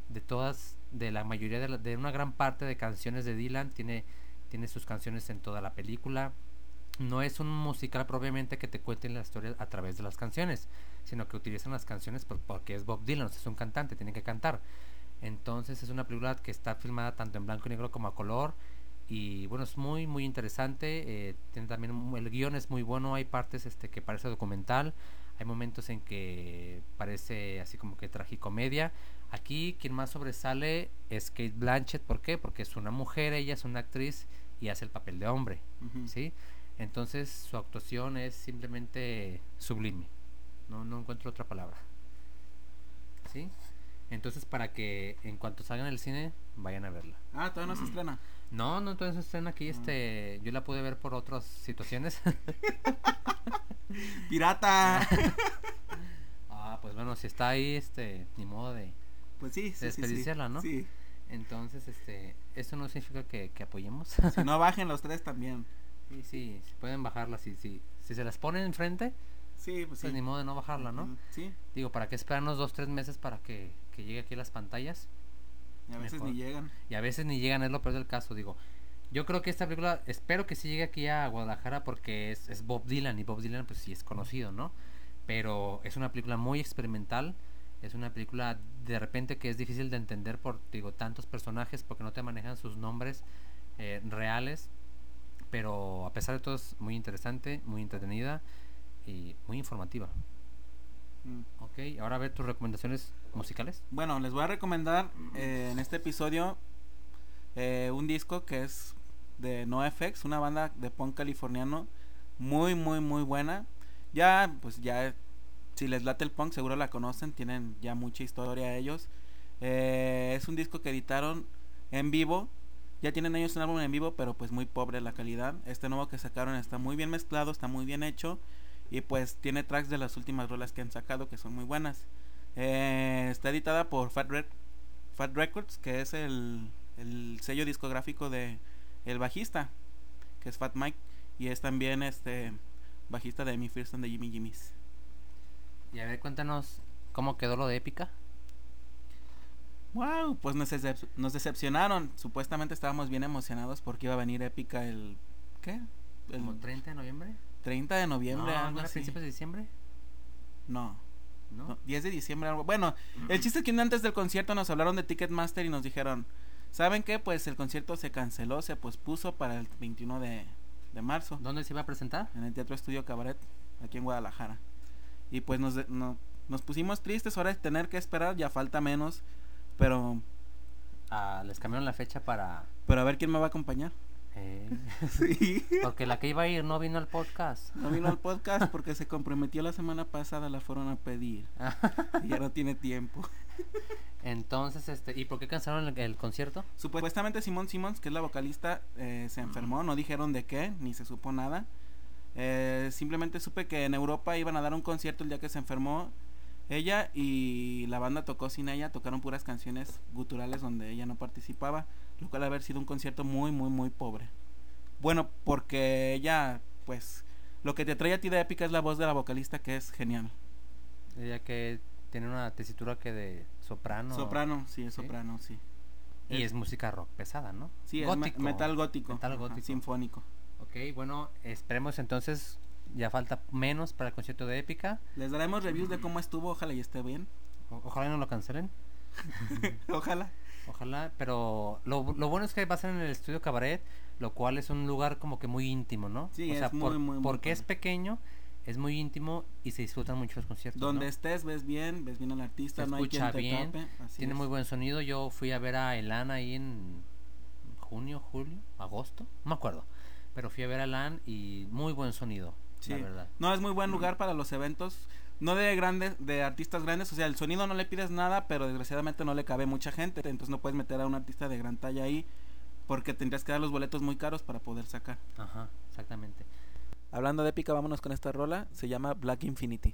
la mayoría de una gran parte de canciones de Dylan. Tiene sus canciones en toda la película. No es un musical propiamente que te cuenten la historia a través de las canciones, sino que utilizan las canciones porque es Bob Dylan, o sea, es un cantante, tiene que cantar. Entonces es una película que está filmada tanto en blanco y negro como a color. Y bueno, es muy muy interesante. Tiene también el guión es muy bueno. Hay partes que parece documental, hay momentos en que parece así como que tragicomedia. Aquí quien más sobresale es Kate Blanchett. ¿Por qué? Porque es una mujer, ella es una actriz y hace el papel de hombre, ¿sí? Entonces su actuación es simplemente sublime, no encuentro otra palabra, ¿sí? Entonces para que en cuanto salga en el cine vayan a verla. Todavía no se estrena. No, entonces se estrena aquí. Yo la pude ver por otras situaciones. ¡Pirata! Pues bueno, si está ahí, ni modo de pues sí, desperdiciarla, sí. ¿no? Sí. Entonces, eso no significa que apoyemos. Si no, bajen los 3 también. Sí, pueden bajarla. Si se las ponen enfrente, sí, pues ni modo de no bajarla, ¿no? Sí. Digo, ¿para qué esperarnos 2-3 meses para que llegue aquí a las pantallas? Y a veces Mejor. ni llegan. Y a veces ni llegan, es lo peor del caso. Digo, yo creo que esta película, espero que sí llegue aquí a Guadalajara porque es Bob Dylan, y Bob Dylan pues sí es conocido, ¿no? Pero es una película muy experimental, es una película de repente que es difícil de entender por, tantos personajes porque no te manejan sus nombres reales, pero a pesar de todo es muy interesante, muy entretenida y muy informativa. Ok, ahora a ver tus recomendaciones musicales. Bueno, les voy a recomendar en este episodio un disco que es de NoFX, una banda de punk californiano muy muy muy buena. Ya pues ya si les late el punk seguro la conocen, tienen ya mucha historia ellos. Es un disco que editaron en vivo. Ya tienen ellos un álbum en vivo, pero pues muy pobre la calidad. Este nuevo que sacaron está muy bien mezclado, está muy bien hecho. Y pues tiene tracks de las últimas rolas que han sacado que son muy buenas. Está editada por Fat Records, que es el sello discográfico de el bajista, que es Fat Mike. Y es también bajista de Amy First and the Jimmy Jimmys. Y a ver, cuéntanos cómo quedó lo de Épica. Wow, pues nos decepcionaron. Supuestamente estábamos bien emocionados porque iba a venir Épica ¿qué? ¿Como 30 de noviembre? 30 de noviembre, No, algo ¿no era así. principios de diciembre? No, ¿No? 10 de diciembre, algo. Bueno, el chiste es que antes del concierto nos hablaron de Ticketmaster y nos dijeron, ¿saben qué? Pues el concierto se canceló, se pospuso para el 21 de marzo ¿Dónde se iba a presentar? en el Teatro Estudio Cabaret, aquí en Guadalajara. Y pues nos pusimos tristes, ahora de tener que esperar, ya falta menos, pero Les cambiaron la fecha para... a ver quién me va a acompañar. Sí. Porque la que iba a ir no vino al podcast. No vino al podcast porque se comprometió la semana pasada, la fueron a pedir. Y ya no tiene tiempo. Entonces, ¿y por qué cancelaron el concierto? Supuestamente Simone Simons, que es la vocalista, se enfermó, no dijeron de qué, ni se supo nada. Simplemente supe que en Europa iban a dar un concierto el día que se enfermó ella y la banda tocó sin ella, tocaron puras canciones guturales donde ella no participaba, lo cual haber sido un concierto muy muy muy pobre. Bueno, porque ella, pues, lo que te trae a ti de Épica es la voz de la vocalista, que es genial. Ella que tiene una tesitura que de soprano. Soprano, sí, es ¿Sí? soprano, sí. Y es música rock pesada, ¿no? Sí, Gótico. es metal gótico. Metal Ajá, gótico. sinfónico. Ok, bueno, esperemos entonces, ya falta menos para el concierto de Épica. Les daremos reviews de cómo estuvo, ojalá y esté bien. Ojalá no lo cancelen. Ojalá. Ojalá, pero lo bueno es que va a ser en el Estudio Cabaret, lo cual es un lugar como que muy íntimo, ¿no? Sí, o sea, es muy porque es padre. pequeño, es muy íntimo y se disfrutan mucho los conciertos. Donde ¿no? estés, ves bien al artista, Se no hay quien escucha te bien, tape. Así tiene es. muy buen sonido. Yo fui a ver a Elan ahí en junio, julio, agosto, no me acuerdo, pero fui a ver a Elan y muy buen sonido, Sí. la verdad. No, es muy buen lugar para los eventos, no de artistas grandes, o sea, el sonido no le pides nada, pero desgraciadamente no le cabe mucha gente, entonces no puedes meter a un artista de gran talla ahí, porque tendrías que dar los boletos muy caros para poder sacar. Ajá, exactamente. Hablando de Épica, vámonos con esta rola, se llama Black Infinity.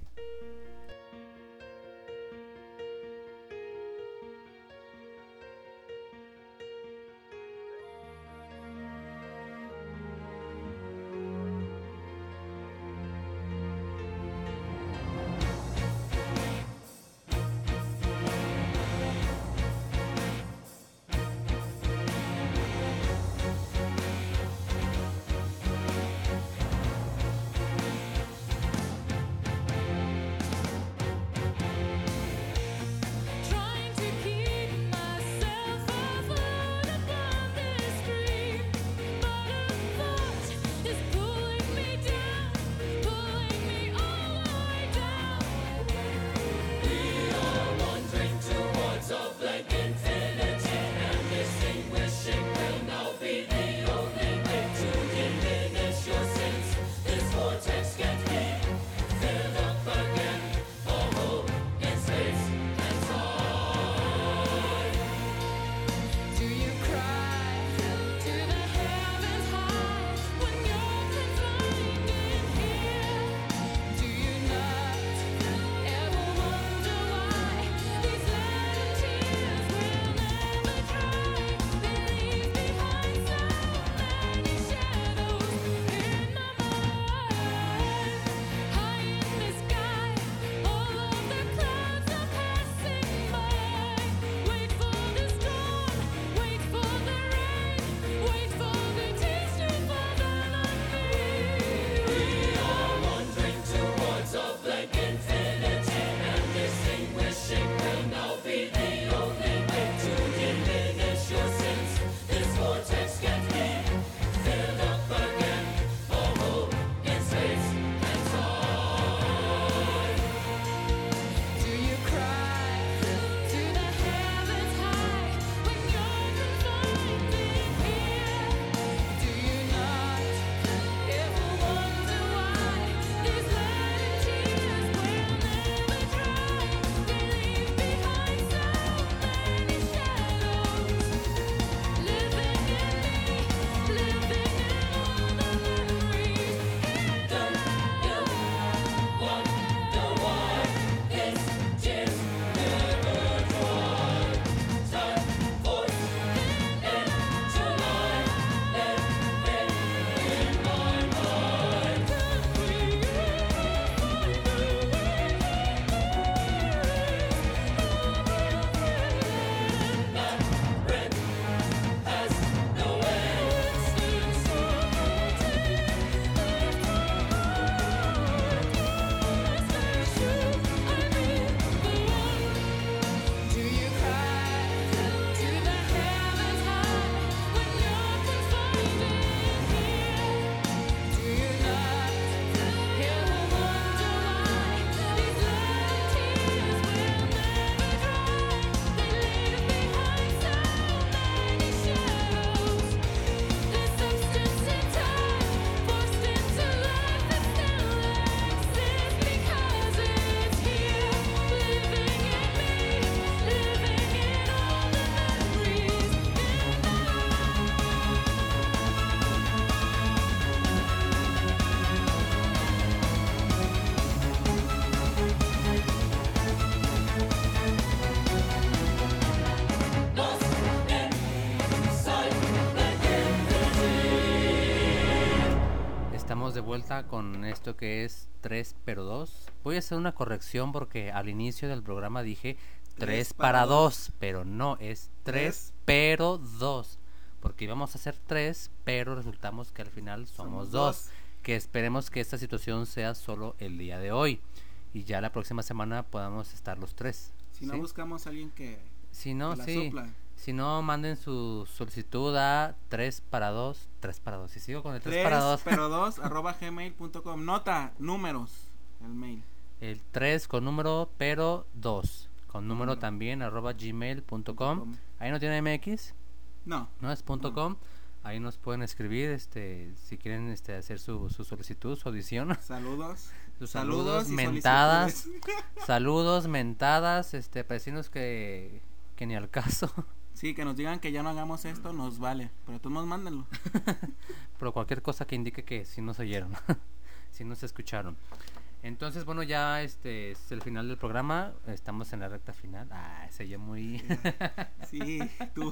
de vuelta con esto que es 3 pero 2. Voy a hacer una corrección porque al inicio del programa dije 3 para 2, pero no, es 3 pero 2. Porque íbamos a hacer 3, pero resultamos que al final somos 2. Que esperemos que esta situación sea solo el día de hoy. Y ya la próxima semana podamos estar los 3. Si no buscamos a alguien que no, la sí. supla. Si no, manden su solicitud a 3 para 2. 3 para 2. Si sigo con el 3 para 2. 3 pero 2 @gmail.com. Nota, números, el mail. El 3 con número, pero 2. Con número también, @gmail.com. Ahí no tiene MX. No. No es .com. Ahí nos pueden escribir, si quieren hacer su solicitud, su audición. Saludos. Sus saludos, mentadas. Saludos, mentadas, vecinos que ni al caso. Sí, que nos digan que ya no hagamos esto, nos vale. Pero todos nos mándenlo. Pero cualquier cosa que indique que sí nos oyeron. Sí nos escucharon. Entonces, bueno, ya es el final del programa. Estamos en la recta final. Se oye muy... Sí, tú.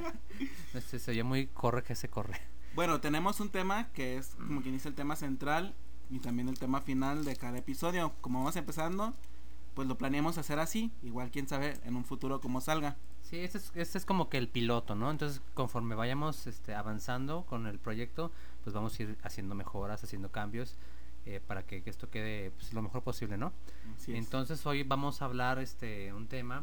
Se oye muy corre que se corre. Bueno, tenemos un tema que es como quien dice el tema central y también el tema final de cada episodio. Como vamos empezando, pues lo planeamos hacer así. Igual quién sabe en un futuro cómo salga. Sí, este es como que el piloto, ¿no? Entonces, conforme vayamos avanzando con el proyecto, pues vamos a ir haciendo mejoras, haciendo cambios. Para que esto quede pues, lo mejor posible, ¿no? Entonces hoy vamos a hablar un tema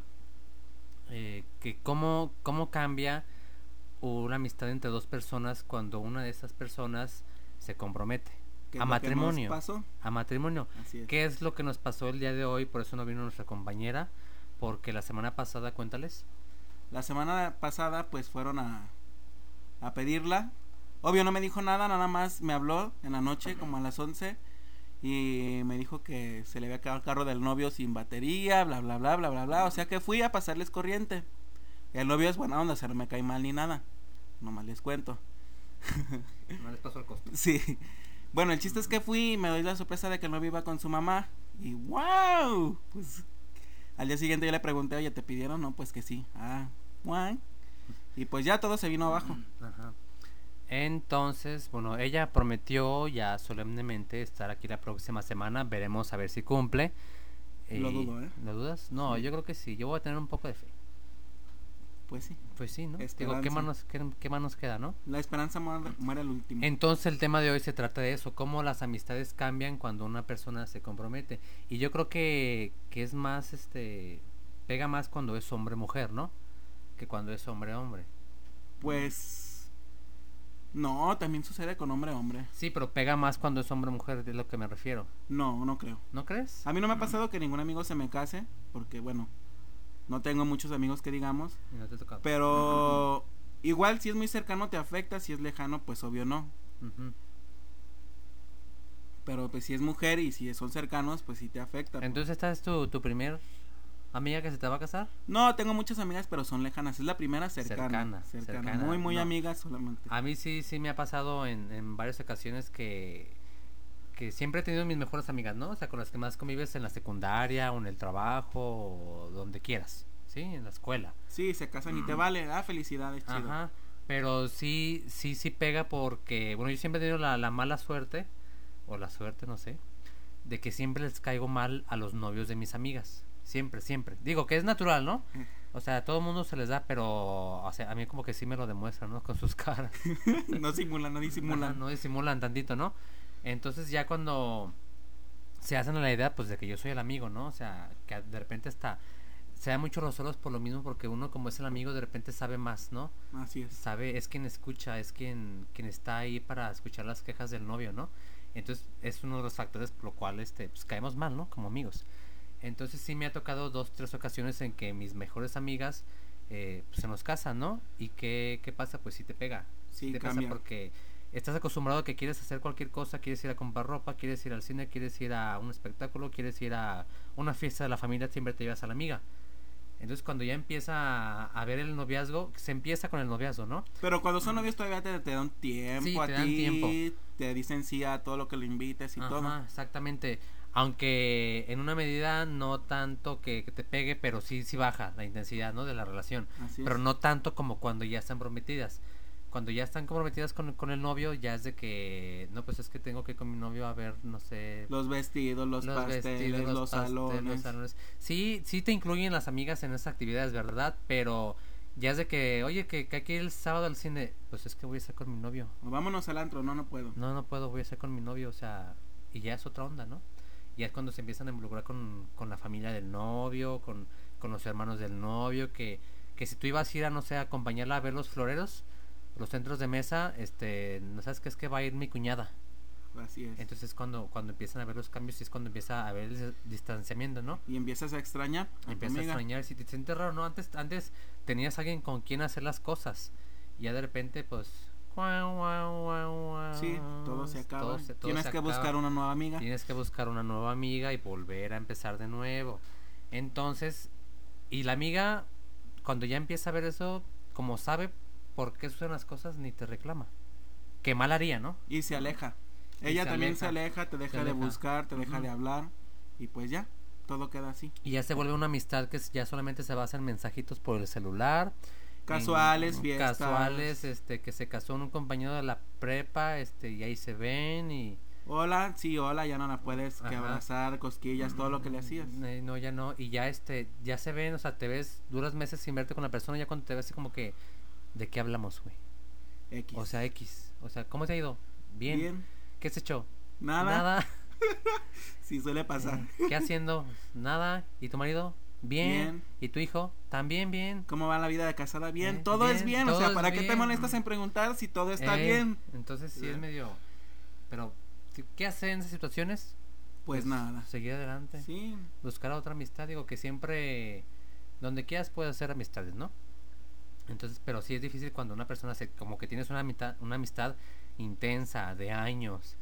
que cómo cambia una amistad entre dos personas cuando una de esas personas se compromete a matrimonio. A matrimonio. ¿Qué es lo que nos pasó el día de hoy? Por eso no vino nuestra compañera, porque la semana pasada, cuéntales. La semana pasada pues fueron a pedirla. Obvio no me dijo nada más me habló en la noche como a las 11 y me dijo que se le había quedado el carro del novio sin batería, bla bla bla bla bla bla, o sea que fui a pasarles corriente. El novio es buena onda, o sea, no me cae mal ni nada, nomás les cuento. No les pasó el costo. Sí, bueno, el chiste es que fui y me doy la sorpresa de que el novio iba con su mamá y wow, pues al día siguiente yo le pregunté, oye, ¿te pidieron? No, pues que sí, guay. Y pues ya todo se vino abajo. Ajá. Entonces, bueno, ella prometió ya solemnemente estar aquí la próxima semana. Veremos a ver si cumple. Lo dudo, ¿eh? ¿Lo dudas? No, sí. Yo creo que sí. Yo voy a tener un poco de fe. Pues sí. Pues sí, ¿no? Digo, ¿qué más nos queda, no? La esperanza muere al último. Entonces el tema de hoy se trata de eso. Cómo las amistades cambian cuando una persona se compromete. Y yo creo que es más, pega más cuando es hombre-mujer, ¿no? Que cuando es hombre-hombre. Pues... No, también sucede con hombre-hombre. Sí, pero pega más cuando es hombre-mujer, es lo que me refiero. No creo. ¿No crees? A mí no me ha pasado que ningún amigo se me case, porque bueno, no tengo muchos amigos que digamos. Y no te ha tocado. Pero igual si es muy cercano te afecta, si es lejano pues obvio no. Pero pues si es mujer y si son cercanos pues sí te afecta. Entonces esta es tu primer amiga que se te va a casar. No, tengo muchas amigas pero son lejanas. Es la primera cercana. Muy no. Amigas solamente. A mí sí me ha pasado en varias ocasiones que siempre he tenido mis mejores amigas, ¿no? O sea, con las que más convives en la secundaria o en el trabajo o donde quieras, ¿sí? En la escuela. Sí, se casan y te vale, felicidades, chido. Ajá, pero sí pega porque, bueno, yo siempre he tenido la mala suerte, o la suerte, no sé, de que siempre les caigo mal a los novios de mis amigas. Siempre. Digo que es natural, ¿no? O sea, a todo mundo se les da, pero o sea, a mí como que sí me lo demuestran, ¿no? Con sus caras. No disimulan. Ajá, no disimulan tantito, ¿no? Entonces ya cuando se hacen a la idea, pues de que yo soy el amigo, ¿no? O sea, que de repente hasta se da mucho los celos por lo mismo, porque uno como es el amigo de repente sabe más, ¿no? Así es. Sabe, es quien escucha, es quien está ahí para escuchar las quejas del novio, ¿no? Entonces es uno de los factores por lo cual pues caemos mal, ¿no? Como amigos. Entonces sí me ha tocado 2-3 ocasiones en que mis mejores amigas pues se nos casan, ¿no? ¿Y qué pasa? Pues sí te pega. Sí, te cambia. pasa porque estás acostumbrado a que quieres hacer cualquier cosa, quieres ir a comprar ropa, quieres ir al cine, quieres ir a un espectáculo, quieres ir a una fiesta de la familia, siempre te llevas a la amiga. Entonces cuando ya empieza a ver el noviazgo, se empieza con el noviazgo, ¿no? Pero cuando son novios todavía te dan tiempo, sí, a te ti, dan tiempo. Te dicen sí a todo lo que lo invites y todo. Exactamente. Aunque en una medida no tanto que te pegue, pero sí baja la intensidad, ¿no? De la relación. Así pero es. no tanto como cuando ya están prometidas. cuando ya están comprometidas con el novio, ya es de que, no, pues es que tengo que ir con mi novio a ver, no sé, Los vestidos, los pasteles, los salones. Sí, sí te incluyen las amigas en esas actividades, ¿verdad? Pero ya es de que, oye, que hay que ir el sábado al cine, pues es que voy a estar con mi novio. O vámonos al antro, no puedo. No puedo, voy a estar con mi novio, o sea, y ya es otra onda, ¿no? Ya es cuando se empiezan a involucrar con la familia del novio, con los hermanos del novio, que si tú ibas a ir a, no sé, a acompañarla a ver los floreros, los centros de mesa, no sabes qué es que va a ir mi cuñada. Así es. Entonces cuando empiezan a ver los cambios y es cuando empieza a haber el distanciamiento, ¿no? Y empiezas a extrañar a tu Empiezas a amiga. extrañar, si te sientes raro, ¿no? Antes tenías alguien con quien hacer las cosas y ya de repente pues Sí, todo se acaba. todo Tienes se que acaba. buscar una nueva amiga. Tienes que buscar una nueva amiga y volver a empezar de nuevo. Entonces, y la amiga cuando ya empieza a ver eso, como sabe por qué suceden las cosas, ni te reclama. Qué mal haría, ¿no? Y se aleja. Y Ella se también aleja. se aleja, te deja de buscar, te deja de hablar. Y pues ya, todo queda así. Y ya se vuelve una amistad que ya solamente se basa en mensajitos por el celular. Casuales, fiestas. Casuales, que se casó un compañero de la prepa, y ahí se ven y... Hola, sí, hola, ya no la puedes que Ajá. abrazar, cosquillas, todo lo que le hacías. No, ya no, y ya ya se ven, o sea, te ves, duras meses sin verte con la persona, ya cuando te ves así como que, ¿de qué hablamos, güey? X. O sea, ¿cómo te ha ido? Bien. ¿Qué has hecho? Nada. Sí, suele pasar. ¿Qué haciendo? Nada. ¿Y tu marido? Bien. Bien. ¿Y tu hijo? También bien. ¿Cómo va la vida de casada? Bien, todo es bien. O todo sea, es ¿para qué te bien. molestas en preguntar si todo está bien? Entonces sí es medio... Pero, ¿qué hacer en esas situaciones? Pues nada. Seguir adelante. Sí. Buscar a otra amistad. Digo que siempre, donde quieras puedes hacer amistades, ¿no? Entonces, pero sí es difícil cuando una persona como que tienes una amistad intensa de años,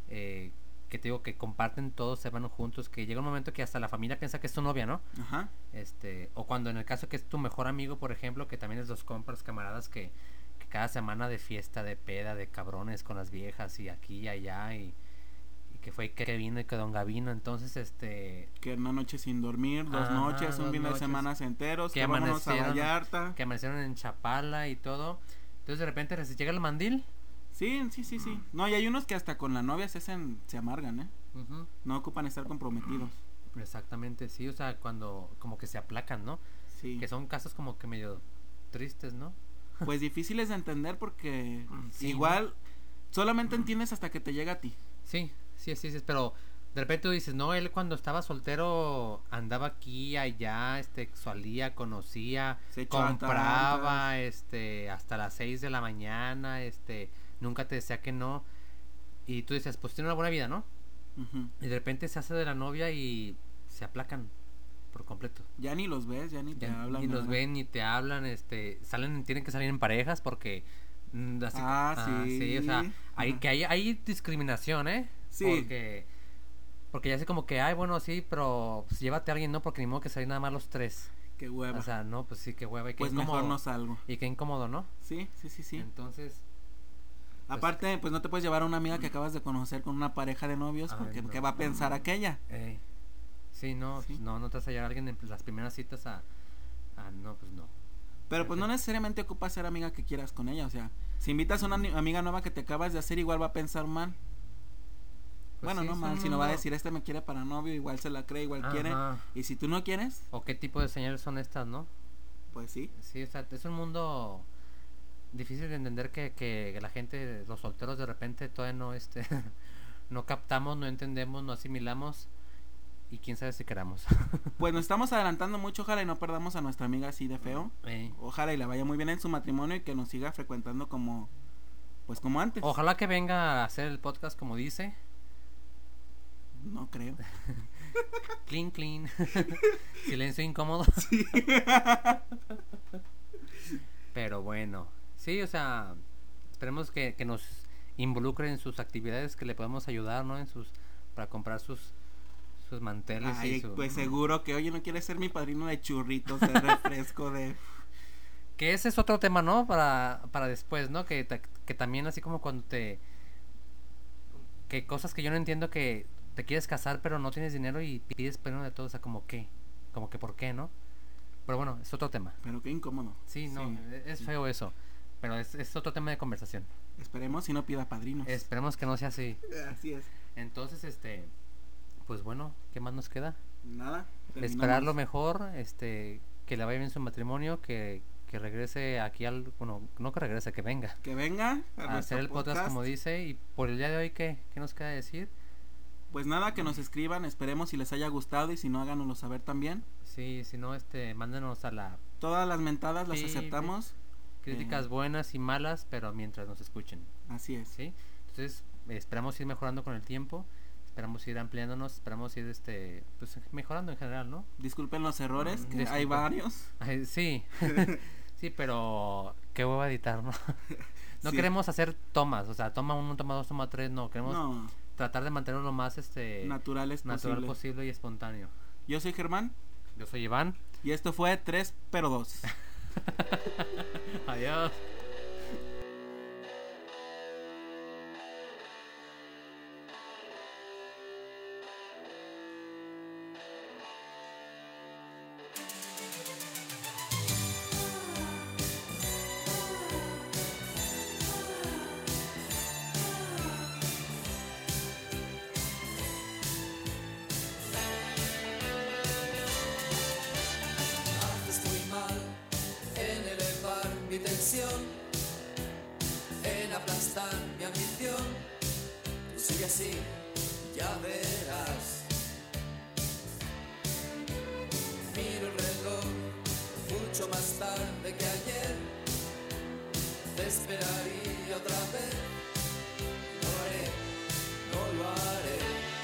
que te digo que comparten todos, se van juntos, que llega un momento que hasta la familia piensa que es tu novia, ¿no? Ajá. O cuando en el caso que es tu mejor amigo, por ejemplo, que también es los compas, camaradas, que cada semana de fiesta, de peda, de cabrones con las viejas y aquí y allá y que fue que vino y que don Gavino, entonces que una noche sin dormir, dos Ajá, noches, un 2 fin de noches, semana enteros, que que vámonos a amanecieron, Vallarta. que amanecieron en Chapala y todo. Entonces de repente les llega el mandil. Sí. No, y hay unos que hasta con la novia se amargan, ¿eh? Ujú. No ocupan estar comprometidos. Exactamente, sí, o sea, cuando como que se aplacan, ¿no? Sí. Que son casos como que medio tristes, ¿no? Pues difíciles de entender porque Sí, igual solamente entiendes hasta que te llega a ti. Sí, pero de repente tú dices, no, él cuando estaba soltero andaba aquí, allá, salía, conocía, Se echó a compraba, hasta las 6 de la mañana, nunca te decía que no. Y tú dices, pues tiene una buena vida, ¿no? Ujú. Y de repente se hace de la novia y se aplacan por completo. Ya ni los ves, ya ni te hablan. Ni los nada. ven, ni te hablan, tienen que salir en parejas porque... sí, o sea, hay discriminación, ¿eh? Sí. Porque ya sé como que, ay, bueno, sí, pero pues, llévate a alguien, ¿no? Porque ni modo que salir nada más los 3. Qué hueva. O sea, no, pues sí, qué hueva. Y qué pues incómodo. mejor no salgo. Y qué incómodo, ¿no? Sí. Entonces... Aparte, pues no te puedes llevar a una amiga que acabas de conocer con una pareja de novios Ay, porque no. ¿qué va a pensar aquella? Sí, no, Sí. no te vas a hallar a alguien en las primeras citas no, pues no. Pero pues no necesariamente ocupa ser amiga que quieras con ella, o sea, si invitas a una amiga nueva que te acabas de hacer, igual va a pensar mal. Pues Bueno, sí, no es mal, un sino va a mundo- decir, me quiere para novio, igual se la cree, igual quiere. Ajá. Y si tú no quieres, O qué tipo de señales son estas, ¿no? pues sí. Sí, o sea, es un mundo difícil de entender que la gente, los solteros de repente todavía no, no captamos, no entendemos, no asimilamos y quién sabe si queramos. Pues nos estamos adelantando mucho, ojalá y no perdamos a nuestra amiga así de feo. Ojalá y le vaya muy bien en su matrimonio y que nos siga frecuentando como antes. Ojalá que venga a hacer el podcast como dice. No creo. Clean, clean. Silencio incómodo. Pero bueno, sí, o sea, esperemos que nos involucre en sus actividades, que le podemos ayudar, ¿no? Para comprar sus manteles. Ay, y su... pues seguro que, oye, no quieres ser mi padrino de churritos, de refresco, de... Que ese es otro tema, ¿no? Para después, ¿no? Que también así como cuando que cosas que yo no entiendo, que te quieres casar pero no tienes dinero y pides perdón de todo, o sea, como que ¿por qué, no? Pero bueno, es otro tema. Pero qué incómodo. Sí, no, es feo eso. pero es otro tema de conversación. Esperemos si no pida padrinos. Esperemos que no sea así. Así es. Entonces, pues bueno, ¿qué más nos queda? Nada. Esperar lo mejor, que le vaya bien su matrimonio, que regrese aquí bueno, no que regrese, que venga. Que venga a hacer el podcast como dice. Y por el día de hoy, ¿qué nos queda decir? Pues nada, que nos escriban, esperemos si les haya gustado y si no, háganoslo saber también. Sí, si no, mándenos a la... Todas las mentadas las aceptamos. Críticas buenas y malas, pero mientras nos escuchen. Así es. ¿Sí? Entonces, esperamos ir mejorando con el tiempo, esperamos ir ampliándonos, esperamos ir pues mejorando en general, ¿no? Disculpen los errores, que hay varios. Ay, sí. Sí, pero qué hueva editar, ¿no? No Sí. queremos hacer tomas, o sea, toma 1, toma 2, toma 3, no, queremos tratar de mantenerlo lo más natural posible y espontáneo. Yo soy Germán. Yo soy Iván. Y esto fue 3 pero 2. Adiós. En aplastar mi ambición, tú sigue así, ya verás. Miro el reloj, mucho más tarde que ayer. Te esperaría otra vez. No lo haré, no lo haré.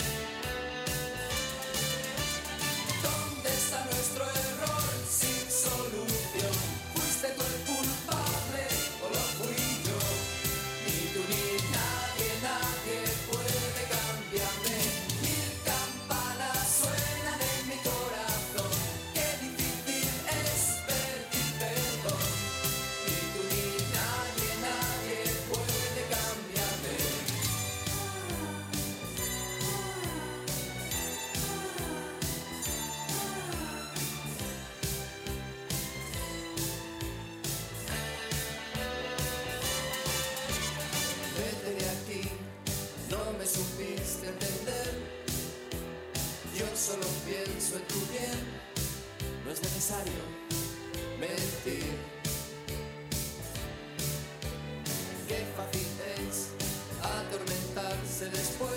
¿Dónde está nuestro error sin solución? ¿Fuiste tú el culpable o lo fui yo? Ni tú ni nadie, nadie puede cambiarme. Mil campanas suenan en mi corazón. Qué difícil es pedir perdón. Ni tú ni nadie, nadie puede cambiarme. Vete de aquí, no me supiste entender. Yo solo pienso en tu bien, no es necesario mentir. Qué fácil es atormentarse después